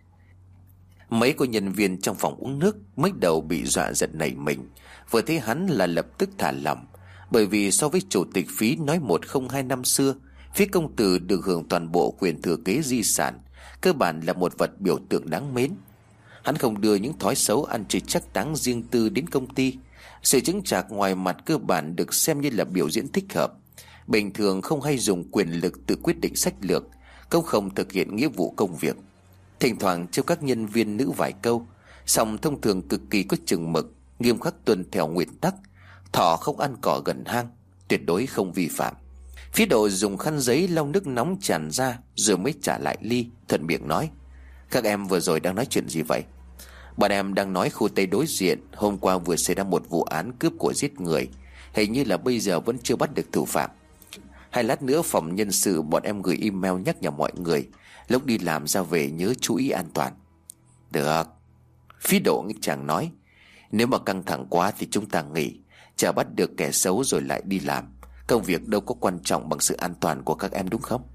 Mấy cô nhân viên trong phòng uống nước mới đầu bị dọa giật nảy mình, vừa thấy hắn là lập tức thả lỏng. Bởi vì so với chủ tịch Phí nói một không hai năm xưa, Phí công tử được hưởng toàn bộ quyền thừa kế di sản, cơ bản là một vật biểu tượng đáng mến. Hắn không đưa những thói xấu ăn chơi chắc táng riêng tư đến công ty. Sự chững chạc ngoài mặt cơ bản được xem như là biểu diễn thích hợp. Bình thường không hay dùng quyền lực tự quyết định sách lược, cũng không thực hiện nghĩa vụ công việc. Thỉnh thoảng trêu các nhân viên nữ vài câu, song thông thường cực kỳ có chừng mực, nghiêm khắc tuân theo nguyên tắc: thỏ không ăn cỏ gần hang, tuyệt đối không vi phạm. Phí Độ dùng khăn giấy lau nước nóng tràn ra rồi mới trả lại ly, thuận miệng nói: Các em vừa rồi đang nói chuyện gì vậy? Bọn em đang nói khu Tây đối diện hôm qua vừa xảy ra một vụ án cướp của giết người, hình như là bây giờ vẫn chưa bắt được thủ phạm. Hai lát nữa phòng nhân sự bọn em gửi email nhắc nhở mọi người lúc đi làm ra về nhớ chú ý an toàn. Được. Phí Độ chàng nói: Nếu mà căng thẳng quá thì chúng ta nghỉ, chờ bắt được kẻ xấu rồi lại đi làm. Công việc đâu có quan trọng bằng sự an toàn của các em, đúng không?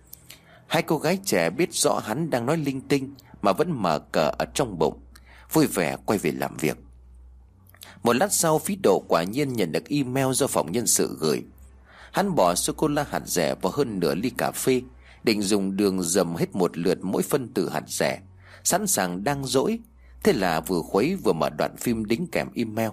Hai cô gái trẻ biết rõ hắn đang nói linh tinh mà vẫn mở cờ ở trong bụng, vui vẻ quay về làm việc. Một lát sau, Phí Độ quả nhiên nhận được email do phòng nhân sự gửi. Hắn bỏ sô-cô-la hạt dẻ vào hơn nửa ly cà phê, định dùng đường dầm hết một lượt mỗi phân tử hạt dẻ, sẵn sàng đang dỗi. Thế là vừa khuấy vừa mở đoạn phim đính kèm email.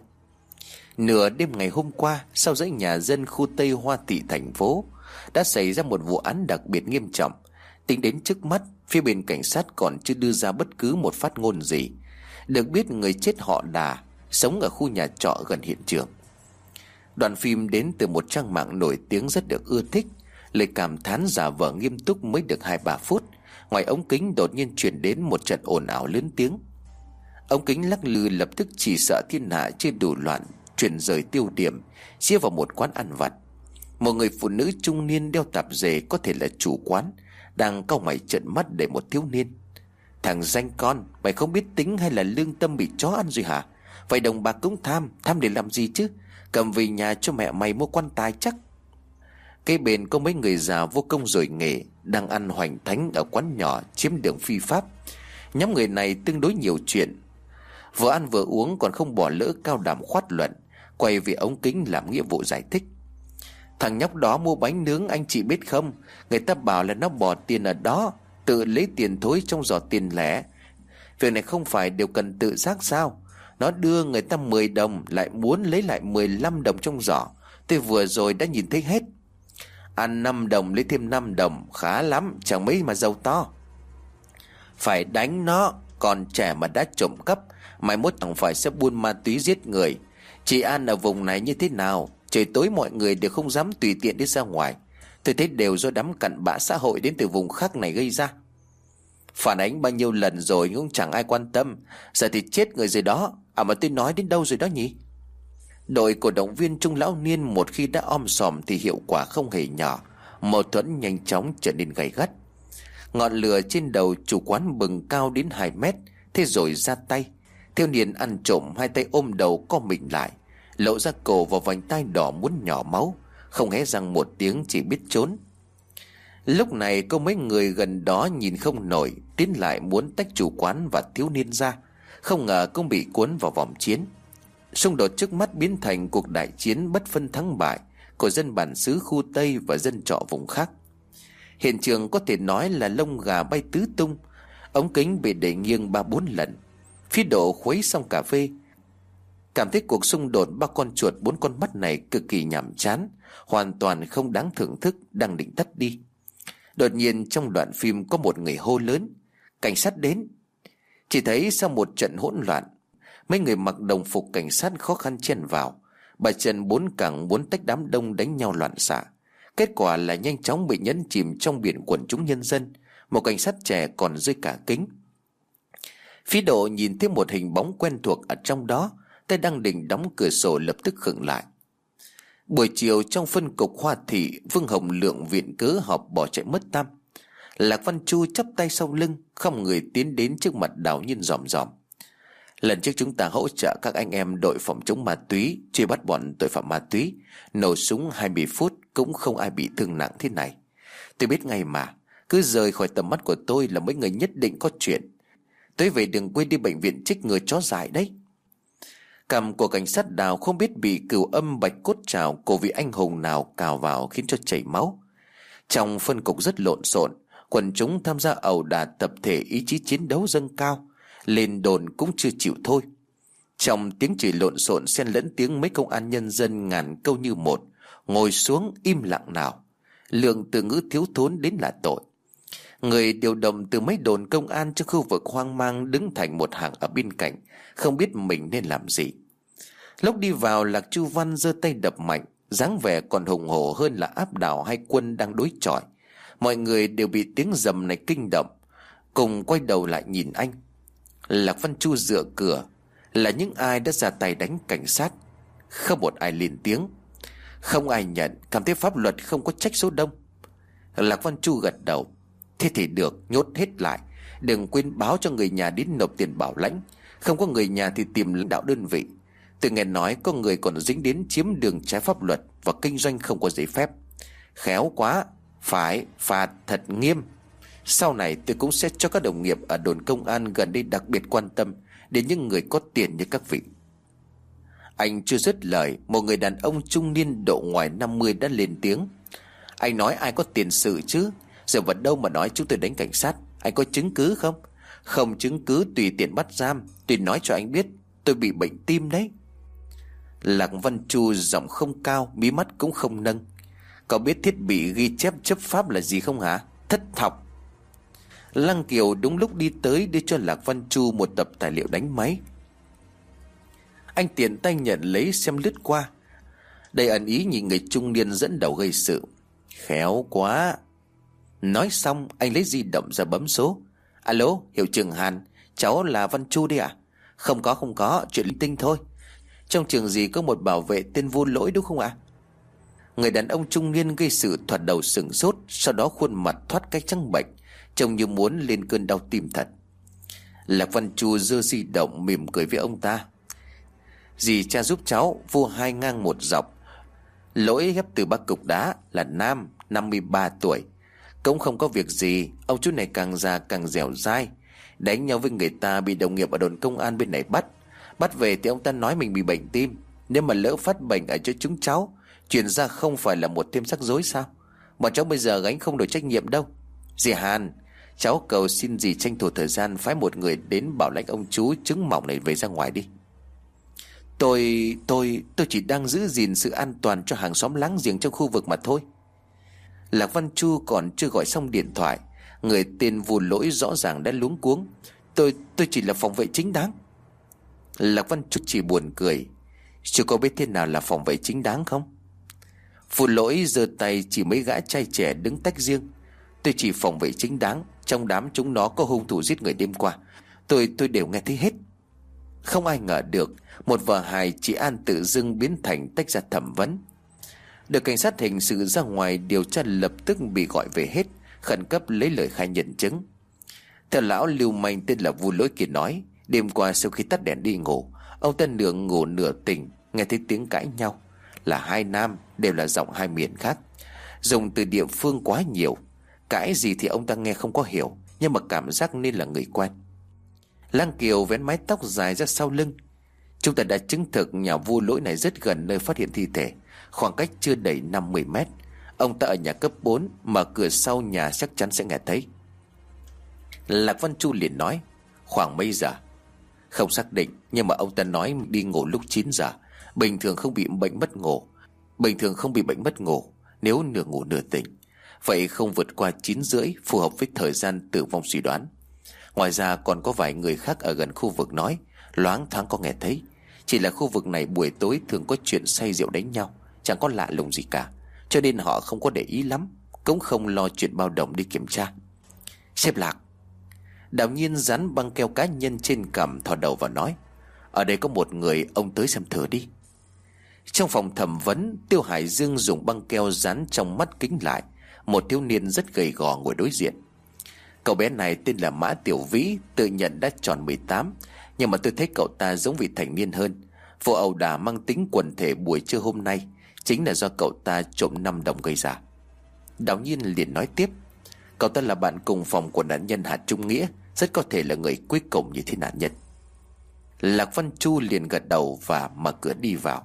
Nửa đêm ngày hôm qua, sau dãy nhà dân khu Tây Hoa Thị thành phố, đã xảy ra một vụ án đặc biệt nghiêm trọng. Tính đến trước mắt, phía bên cảnh sát còn chưa đưa ra bất cứ một phát ngôn gì. Được biết người chết họ Đà, sống ở khu nhà trọ gần hiện trường. Đoạn phim đến từ một trang mạng nổi tiếng rất được ưa thích. Lời cảm thán giả vờ nghiêm túc mới được hai ba phút, ngoài ống kính đột nhiên truyền đến một trận ồn ào lớn tiếng. Ống kính lắc lư lập tức chỉ sợ thiên hạ chưa đủ loạn, chuyển rời tiêu điểm, chia vào một quán ăn vặt. Một người phụ nữ trung niên đeo tạp dề, có thể là chủ quán, đang cau mày trợn mắt để một thiếu niên: Thằng danh con, mày không biết tính hay là lương tâm bị chó ăn rồi hả? Vậy đồng bạc cũng tham, tham để làm gì chứ? Cầm về nhà cho mẹ mày mua quan tài chắc. Cây bên có mấy người già vô công rồi nghề, đang ăn hoành thánh ở quán nhỏ chiếm đường phi pháp. Nhóm người này tương đối nhiều chuyện, vừa ăn vừa uống còn không bỏ lỡ cao đàm khoát luận, quay về ống kính làm nghĩa vụ giải thích: Thằng nhóc đó mua bánh nướng anh chị biết không? Người ta bảo là nó bỏ tiền ở đó, tự lấy tiền thối trong giỏ tiền lẻ. Việc này không phải đều cần tự giác sao? Nó đưa người ta mười đồng lại muốn lấy lại mười lăm đồng trong giỏ. Tôi vừa rồi đã nhìn thấy hết. Ăn năm đồng lấy thêm năm đồng, khá lắm, chẳng mấy mà giàu to. Phải đánh nó, còn trẻ mà đã trộm cắp, mai mốt chẳng phải sẽ buôn ma túy giết người. Chị An ở vùng này như thế nào? Trời tối mọi người đều không dám tùy tiện đi ra ngoài. Tôi thấy đều do đám cặn bã xã hội đến từ vùng khác này gây ra. Phản ánh bao nhiêu lần rồi cũng chẳng ai quan tâm. Giờ thì chết người rồi đó. À mà tôi nói đến đâu rồi đó nhỉ? Đội cổ động viên trung lão niên một khi đã om sòm thì hiệu quả không hề nhỏ. Mâu thuẫn nhanh chóng trở nên gay gắt. Ngọn lửa trên đầu chủ quán bừng cao đến hai mét. Thế rồi ra tay. Thiếu niên ăn trộm hai tay ôm đầu co mình lại, lộ ra cổ và vành tai đỏ muốn nhỏ máu, không hé răng một tiếng, chỉ biết trốn. Lúc này có mấy người gần đó nhìn không nổi, tiến lại muốn tách chủ quán và thiếu niên ra, không ngờ cũng bị cuốn vào vòng chiến. Xung đột trước mắt biến thành cuộc đại chiến bất phân thắng bại của dân bản xứ khu Tây và dân trọ vùng khác. Hiện trường có thể nói là lông gà bay tứ tung, ống kính bị đẩy nghiêng ba bốn lần. Phía Độ khuấy xong cà phê, cảm thấy cuộc xung đột ba con chuột bốn con mắt này cực kỳ nhàm chán, hoàn toàn không đáng thưởng thức, đang định tắt đi. Đột nhiên trong đoạn phim có một người hô lớn: "Cảnh sát đến!" Chỉ thấy sau một trận hỗn loạn, mấy người mặc đồng phục cảnh sát khó khăn chen vào. Bà Trần bốn cẳng bốn tách đám đông đánh nhau loạn xạ. Kết quả là nhanh chóng bị nhấn chìm trong biển quần chúng nhân dân. Một cảnh sát trẻ còn rơi cả kính. Phía Độ nhìn thấy một hình bóng quen thuộc ở trong đó, tay đang định đóng cửa sổ lập tức khựng lại. Buổi chiều trong phân cục Hoa Thị, Vương Hồng Lượng viện cớ họp bỏ chạy mất tăm. Lạc Văn Chu chắp tay sau lưng, không người tiến đến trước mặt Đào Nhiên ròm ròm: "Lần trước chúng ta hỗ trợ các anh em đội phòng chống ma túy truy bắt bọn tội phạm ma túy, nổ súng hai mươi phút cũng không ai bị thương nặng thế này. Tôi biết ngay mà, cứ rời khỏi tầm mắt của tôi là mấy người nhất định có chuyện. Tới về đừng quên đi bệnh viện trích ngừa chó dại đấy." Cằm của cảnh sát Đào không biết bị cửu âm bạch cốt trảo của vị anh hùng nào cào vào khiến cho chảy máu. Trong phân cục rất lộn xộn, quần chúng tham gia ẩu đả tập thể, ý chí chiến đấu dâng cao, lên đồn cũng chưa chịu thôi. Trong tiếng chửi lộn xộn xen lẫn tiếng mấy công an nhân dân ngàn câu như một: "Ngồi xuống, im lặng nào." Lượng từ ngữ thiếu thốn đến là tội. Người điều động từ mấy đồn công an trong khu vực hoang mang đứng thành một hàng ở bên cạnh, không biết mình nên làm gì. Lúc đi vào, Lạc Chu Văn giơ tay đập mạnh, dáng vẻ còn hùng hổ hơn là áp đảo hai quân đang đối chọi. Mọi người đều bị tiếng rầm này kinh động, cùng quay đầu lại nhìn anh. Lạc Văn Chu dựa cửa: "Là những ai đã ra tay đánh cảnh sát?" Không một ai lên tiếng. Không ai nhận, cảm thấy pháp luật không có trách số đông. Lạc Văn Chu gật đầu: "Thế thì được, nhốt hết lại. Đừng quên báo cho người nhà đến nộp tiền bảo lãnh. Không có người nhà thì tìm lãnh đạo đơn vị. Tôi nghe nói có người còn dính đến chiếm đường trái pháp luật và kinh doanh không có giấy phép. Khéo quá, phải phạt thật nghiêm. Sau này tôi cũng sẽ cho các đồng nghiệp ở đồn công an gần đây đặc biệt quan tâm đến những người có tiền như các vị." Anh chưa dứt lời, một người đàn ông trung niên độ ngoài năm mươi đã lên tiếng: "Anh nói ai có tiền sự chứ? Giờ vật đâu mà nói chúng tôi đánh cảnh sát. Anh có chứng cứ không? Không chứng cứ tùy tiện bắt giam. Tôi nói cho anh biết, tôi bị bệnh tim đấy." Lạc Văn Chu giọng không cao, mí mắt cũng không nâng: "Cậu biết thiết bị ghi chép chấp pháp là gì không hả? Thất học." Lăng Kiều đúng lúc đi tới, đưa cho Lạc Văn Chu một tập tài liệu đánh máy. Anh tiện tay nhận lấy xem lướt qua, đầy ẩn ý nhìn người trung niên dẫn đầu gây sự: "Khéo quá." Nói xong anh lấy di động ra bấm số: "Alo, hiệu trưởng Hàn, cháu là Văn Chu đi ạ?" Không có không có, chuyện linh tinh thôi. Trong trường gì có một bảo vệ tên Vô Lỗi đúng không ạ?" Người đàn ông trung niên gây sự thoạt đầu sửng sốt, sau đó khuôn mặt thoát cái trắng bệch, trông như muốn lên cơn đau tim thật. Lạc Văn Chu giơ di động mỉm cười với ông ta: "Dì cha giúp cháu, Vô hai ngang một dọc. Lỗi ghép từ Bắc Cục Đá, là nam, năm mươi ba tuổi. Cũng không có việc gì. Ông chú này càng già càng dẻo dai. Đánh nhau với người ta bị đồng nghiệp ở đồn công an bên này bắt. Bắt về thì ông ta nói mình bị bệnh tim. Nếu mà lỡ phát bệnh ở cho chúng cháu, chuyển ra không phải là một thêm rắc rối sao? Bọn cháu bây giờ gánh không nổi trách nhiệm đâu. Dì Hàn, cháu cầu xin dì tranh thủ thời gian phái một người đến bảo lãnh ông chú trứng mỏng này về ra ngoài đi. Tôi, tôi, tôi chỉ đang giữ gìn sự an toàn cho hàng xóm láng giềng trong khu vực mà thôi." Lạc Văn Chu còn chưa gọi xong điện thoại, người tên Vô Lỗi rõ ràng đã luống cuống: Tôi, tôi chỉ là phòng vệ chính đáng." Lạc Văn Chu chỉ buồn cười: "Chú có biết thế nào là phòng vệ chính đáng không?" Vô Lỗi giơ tay chỉ mấy gã trai trẻ đứng tách riêng: "Tôi chỉ phòng vệ chính đáng. Trong đám chúng nó có hung thủ giết người đêm qua. Tôi, tôi đều nghe thấy hết." Không ai ngờ được một vở hài chị An tự dưng biến thành tách ra thẩm vấn. Được cảnh sát hình sự ra ngoài điều tra lập tức bị gọi về hết, khẩn cấp lấy lời khai nhận chứng. Theo lão lưu manh tên là Vô Lỗi kia nói, đêm qua sau khi tắt đèn đi ngủ, ông ta nửa ngủ nửa tỉnh nghe thấy tiếng cãi nhau. Là hai nam, đều là giọng hai miền khác, dùng từ địa phương quá nhiều. Cãi gì thì ông ta nghe không có hiểu, nhưng mà cảm giác nên là người quen. Lăng Kiều vén mái tóc dài ra sau lưng: Chúng ta đã chứng thực nhà vu lỗi này rất gần nơi phát hiện thi thể, khoảng cách chưa đầy năm mươi mét. Ông ta ở nhà cấp bốn, mở cửa sau nhà chắc chắn sẽ nghe thấy. Lạc Văn Chu liền nói: Khoảng mấy giờ? Không xác định, nhưng mà ông ta nói đi ngủ lúc chín giờ. Bình thường không bị bệnh mất ngủ Bình thường không bị bệnh mất ngủ Nếu nửa ngủ nửa tỉnh, vậy không vượt qua chín rưỡi, phù hợp với thời gian tử vong suy đoán. Ngoài ra còn có vài người khác ở gần khu vực nói loáng thoáng có nghe thấy. Chỉ là khu vực này buổi tối thường có chuyện say rượu đánh nhau, chẳng có lạ lùng gì cả, cho nên họ không có để ý lắm, cũng không lo chuyện bao đồng đi kiểm tra. Xếp Lạc. Đào Nhiên dán băng keo cá nhân trên cằm, thò đầu vào nói: Ở đây có một người, ông tới xem thử đi. Trong phòng thẩm vấn, Tiêu Hải Dương dùng băng keo dán trong mắt kính lại một thiếu niên rất gầy gò ngồi đối diện. Cậu bé này tên là Mã Tiểu Vĩ, tự nhận đã tròn mười tám, nhưng mà tôi thấy cậu ta giống vị thành niên hơn. Vụ ẩu đả mang tính quần thể buổi trưa hôm nay chính là do cậu ta trộm năm đồng gây ra. Đào Nhiên liền nói tiếp: Cậu ta là bạn cùng phòng của nạn nhân Hà Trung Nghĩa, rất có thể là người cuối cùng như thế nạn nhân. Lạc Văn Chu liền gật đầu và mở cửa đi vào.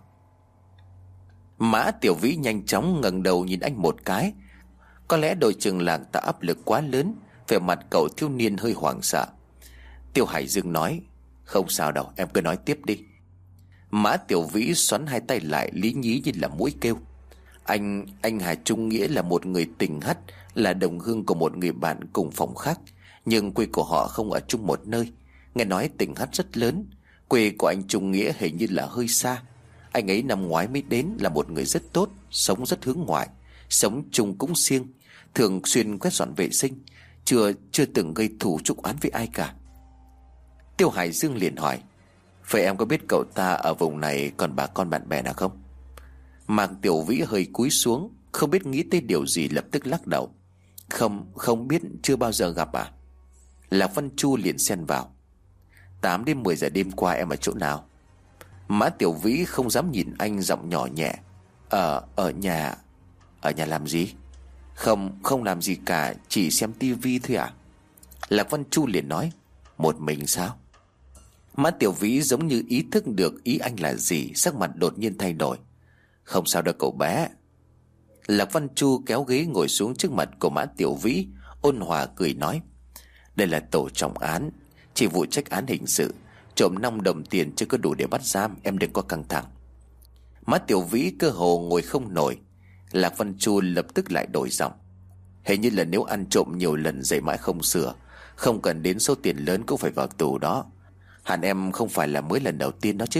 Mã Tiểu Vĩ nhanh chóng ngẩng đầu nhìn anh một cái. Có lẽ đội trưởng Lạc ta áp lực quá lớn, vẻ mặt cậu thiếu niên hơi hoảng sợ. Tiêu Hải Dương nói: Không sao đâu, em cứ nói tiếp đi. Mã Tiểu Vĩ xoắn hai tay lại, lý nhí như là mũi kêu: Anh, anh Hà Trung Nghĩa là một người tình hắt, là đồng hương của một người bạn cùng phòng khác, nhưng quê của họ không ở chung một nơi. Nghe nói tình hắt rất lớn, quê của anh Trung Nghĩa hình như là hơi xa. Anh ấy năm ngoái mới đến, là một người rất tốt, sống rất hướng ngoại, sống chung cũng siêng, thường xuyên quét dọn vệ sinh, chưa chưa từng gây thù chuốc oán với ai cả. Tiêu Hải Dương liền hỏi: Vậy em có biết cậu ta ở vùng này còn bà con bạn bè nào không? Mạc Tiểu Vĩ hơi cúi xuống, không biết nghĩ tới điều gì, lập tức lắc đầu: Không, không biết, chưa bao giờ gặp à? Lạc Văn Chu liền xen vào: Tám đến mười giờ đêm qua em ở chỗ nào? Mã Tiểu Vĩ không dám nhìn anh, giọng nhỏ nhẹ: Ở, ở nhà. Ở nhà làm gì? Không, không làm gì cả, chỉ xem tivi thôi ạ. Lạc Văn Chu liền nói: Một mình sao? Mã Tiểu Vĩ giống như ý thức được ý anh là gì, sắc mặt đột nhiên thay đổi: Không sao đâu cậu bé. Lạc Văn Chu kéo ghế ngồi xuống trước mặt của Mã Tiểu Vĩ, ôn hòa cười nói: Đây là tổ trọng án, chỉ vụ trách án hình sự, trộm năm đồng tiền chưa có đủ để bắt giam, em đừng có căng thẳng. Mã Tiểu Vĩ cơ hồ ngồi không nổi. Lạc Văn Chu lập tức lại đổi giọng: Hình như là nếu ăn trộm nhiều lần dậy mãi không sửa, không cần đến số tiền lớn cũng phải vào tù đó. Hẳn em không phải là mới lần đầu tiên đó chứ?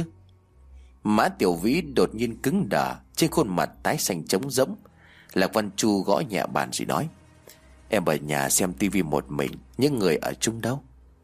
Mã Tiểu Vĩ đột nhiên cứng đờ, trên khuôn mặt tái xanh trống rỗng. Lạc Văn Chu gõ nhẹ bàn rồi nói: Em ở nhà xem tivi một mình, những người ở chung đâu?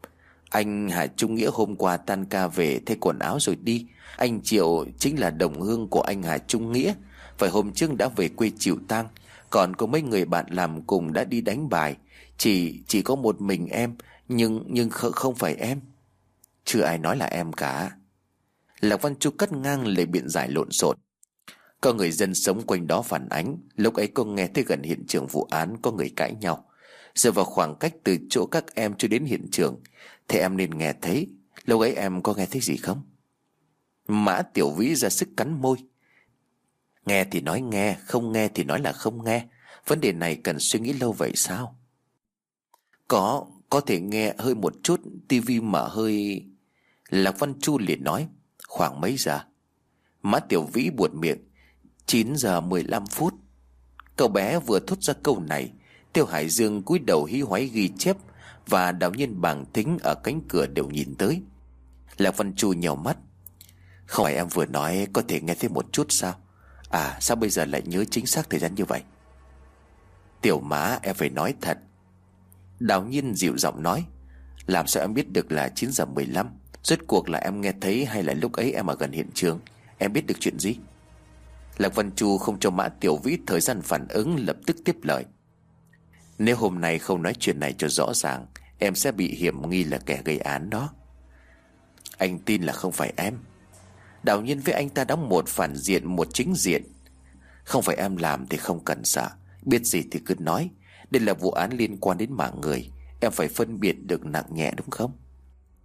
Anh Hà Trung Nghĩa hôm qua tan ca về thay quần áo rồi đi. Anh Triệu chính là đồng hương của anh Hà Trung Nghĩa, vài hôm trước đã về quê chịu tang. Còn có mấy người bạn làm cùng đã đi đánh bài. Chỉ chỉ có một mình em, nhưng nhưng không phải em. Chưa ai nói là em cả. Lạc Văn Chu cắt ngang lời biện giải lộn xộn. Có người dân sống quanh đó phản ánh, lúc ấy cô nghe thấy gần hiện trường vụ án có người cãi nhau. Dựa vào khoảng cách từ chỗ các em chưa đến hiện trường thì em nên nghe thấy. Lúc ấy em có nghe thấy gì không? Mã Tiểu Vĩ ra sức cắn môi. Nghe thì nói nghe, không nghe thì nói là không nghe. Vấn đề này cần suy nghĩ lâu vậy sao? Có, có thể nghe hơi một chút, tivi mở hơi. Lạc Văn Chu liền nói: Khoảng mấy giờ? Mã Tiểu Vĩ buột miệng: Chín giờ mười lăm phút. Cậu bé vừa thốt ra câu này, Tiêu Hải Dương cúi đầu hí hoáy ghi chép, và Đào Nhiên Bàng Thính ở cánh cửa đều nhìn tới. Lạc Văn Chu nhèo mắt: Không phải em vừa nói có thể nghe thấy một chút sao? À, sao bây giờ lại nhớ chính xác thời gian như vậy? Tiểu Mã, em phải nói thật. Đào Nhiên dịu giọng nói: Làm sao em biết được là chín giờ mười lăm? Rốt cuộc là em nghe thấy hay là lúc ấy em ở gần hiện trường? Em biết được chuyện gì? Lạc Văn Chu không cho Mã Tiểu Vĩ thời gian phản ứng, lập tức tiếp lời: Nếu hôm nay không nói chuyện này cho rõ ràng, em sẽ bị hiểm nghi là kẻ gây án đó. Anh tin là không phải em. Đào Nhiên với anh ta đóng một phản diện một chính diện. Không phải em làm thì không cần sợ, biết gì thì cứ nói. Đây là vụ án liên quan đến mạng người, em phải phân biệt được nặng nhẹ đúng không?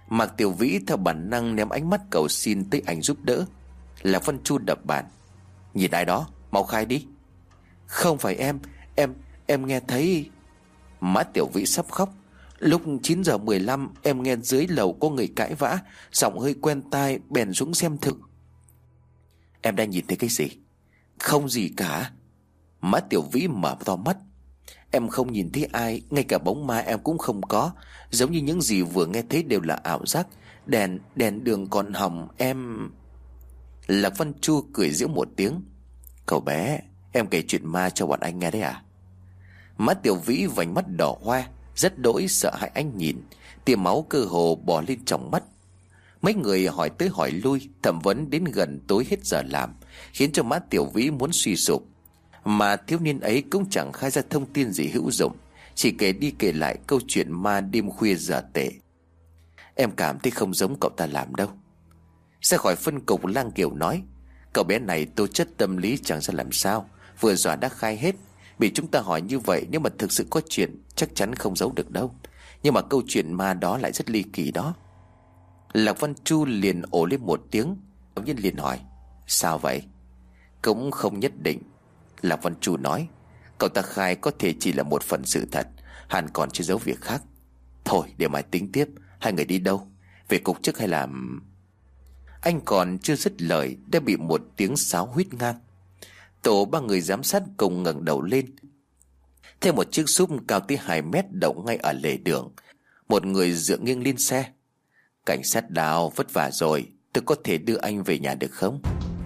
Mạc Tiểu Vĩ theo bản năng ném ánh mắt cầu xin tới anh giúp đỡ. Lạc Văn Chu đập bàn: Nhìn ai đó, mau khai đi. Không phải em, em, em nghe thấy. Mã Tiểu Vĩ sắp khóc. Lúc chín giờ mười lăm em nghe dưới lầu có người cãi vã, giọng hơi quen tai, bèn xuống xem thử. Em đang nhìn thấy cái gì? Không gì cả. Mã Tiểu Vĩ mở to mắt. Em không nhìn thấy ai, ngay cả bóng ma em cũng không có. Giống như những gì vừa nghe thấy đều là ảo giác. Đèn, đèn đường còn hỏng em. Lạc Văn Chu cười giễu một tiếng: Cậu bé, em kể chuyện ma cho bọn anh nghe đấy à? Mã Tiểu Vĩ vành mắt đỏ hoe, rất đỗi sợ hãi anh nhìn, tia máu cơ hồ bò lên trong mắt. Mấy người hỏi tới hỏi lui, thẩm vấn đến gần tối hết giờ làm, khiến cho Mã Tiểu Vĩ muốn suy sụp. Mà thiếu niên ấy cũng chẳng khai ra thông tin gì hữu dụng, chỉ kể đi kể lại câu chuyện ma đêm khuya giờ tệ. Em cảm thấy không giống cậu ta làm đâu. Ra khỏi phân cục, Lang Kiều nói: Cậu bé này tố chất tâm lý chẳng ra làm sao, vừa dọa đã khai hết. Bị chúng ta hỏi như vậy, nhưng mà thực sự có chuyện chắc chắn không giấu được đâu. Nhưng mà câu chuyện ma đó lại rất ly kỳ đó. Lạc Văn Chu liền ồ lên một tiếng. Ông nhân liền hỏi: Sao vậy? Cũng không nhất định. Lạc Văn Chu nói: Cậu ta khai có thể chỉ là một phần sự thật, hẳn còn che giấu việc khác. Thôi để mai tính tiếp. Hai người đi đâu? Về cục trước hay là... Anh còn chưa dứt lời đã bị một tiếng sáo huýt ngang. Tổ ba người giám sát cùng ngẩng đầu lên. Thêm một chiếc súp cao tới hai mét đậu ngay ở lề đường. Một người dựa nghiêng lên xe. Cảnh sát Đào vất vả rồi, tôi có thể đưa anh về nhà được không?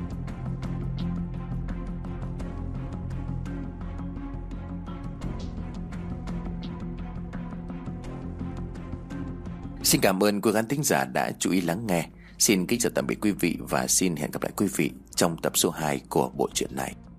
Xin cảm ơn quý khán thính giả đã chú ý lắng nghe. Xin kính chào tạm biệt quý vị và xin hẹn gặp lại quý vị trong tập số hai của bộ truyện này.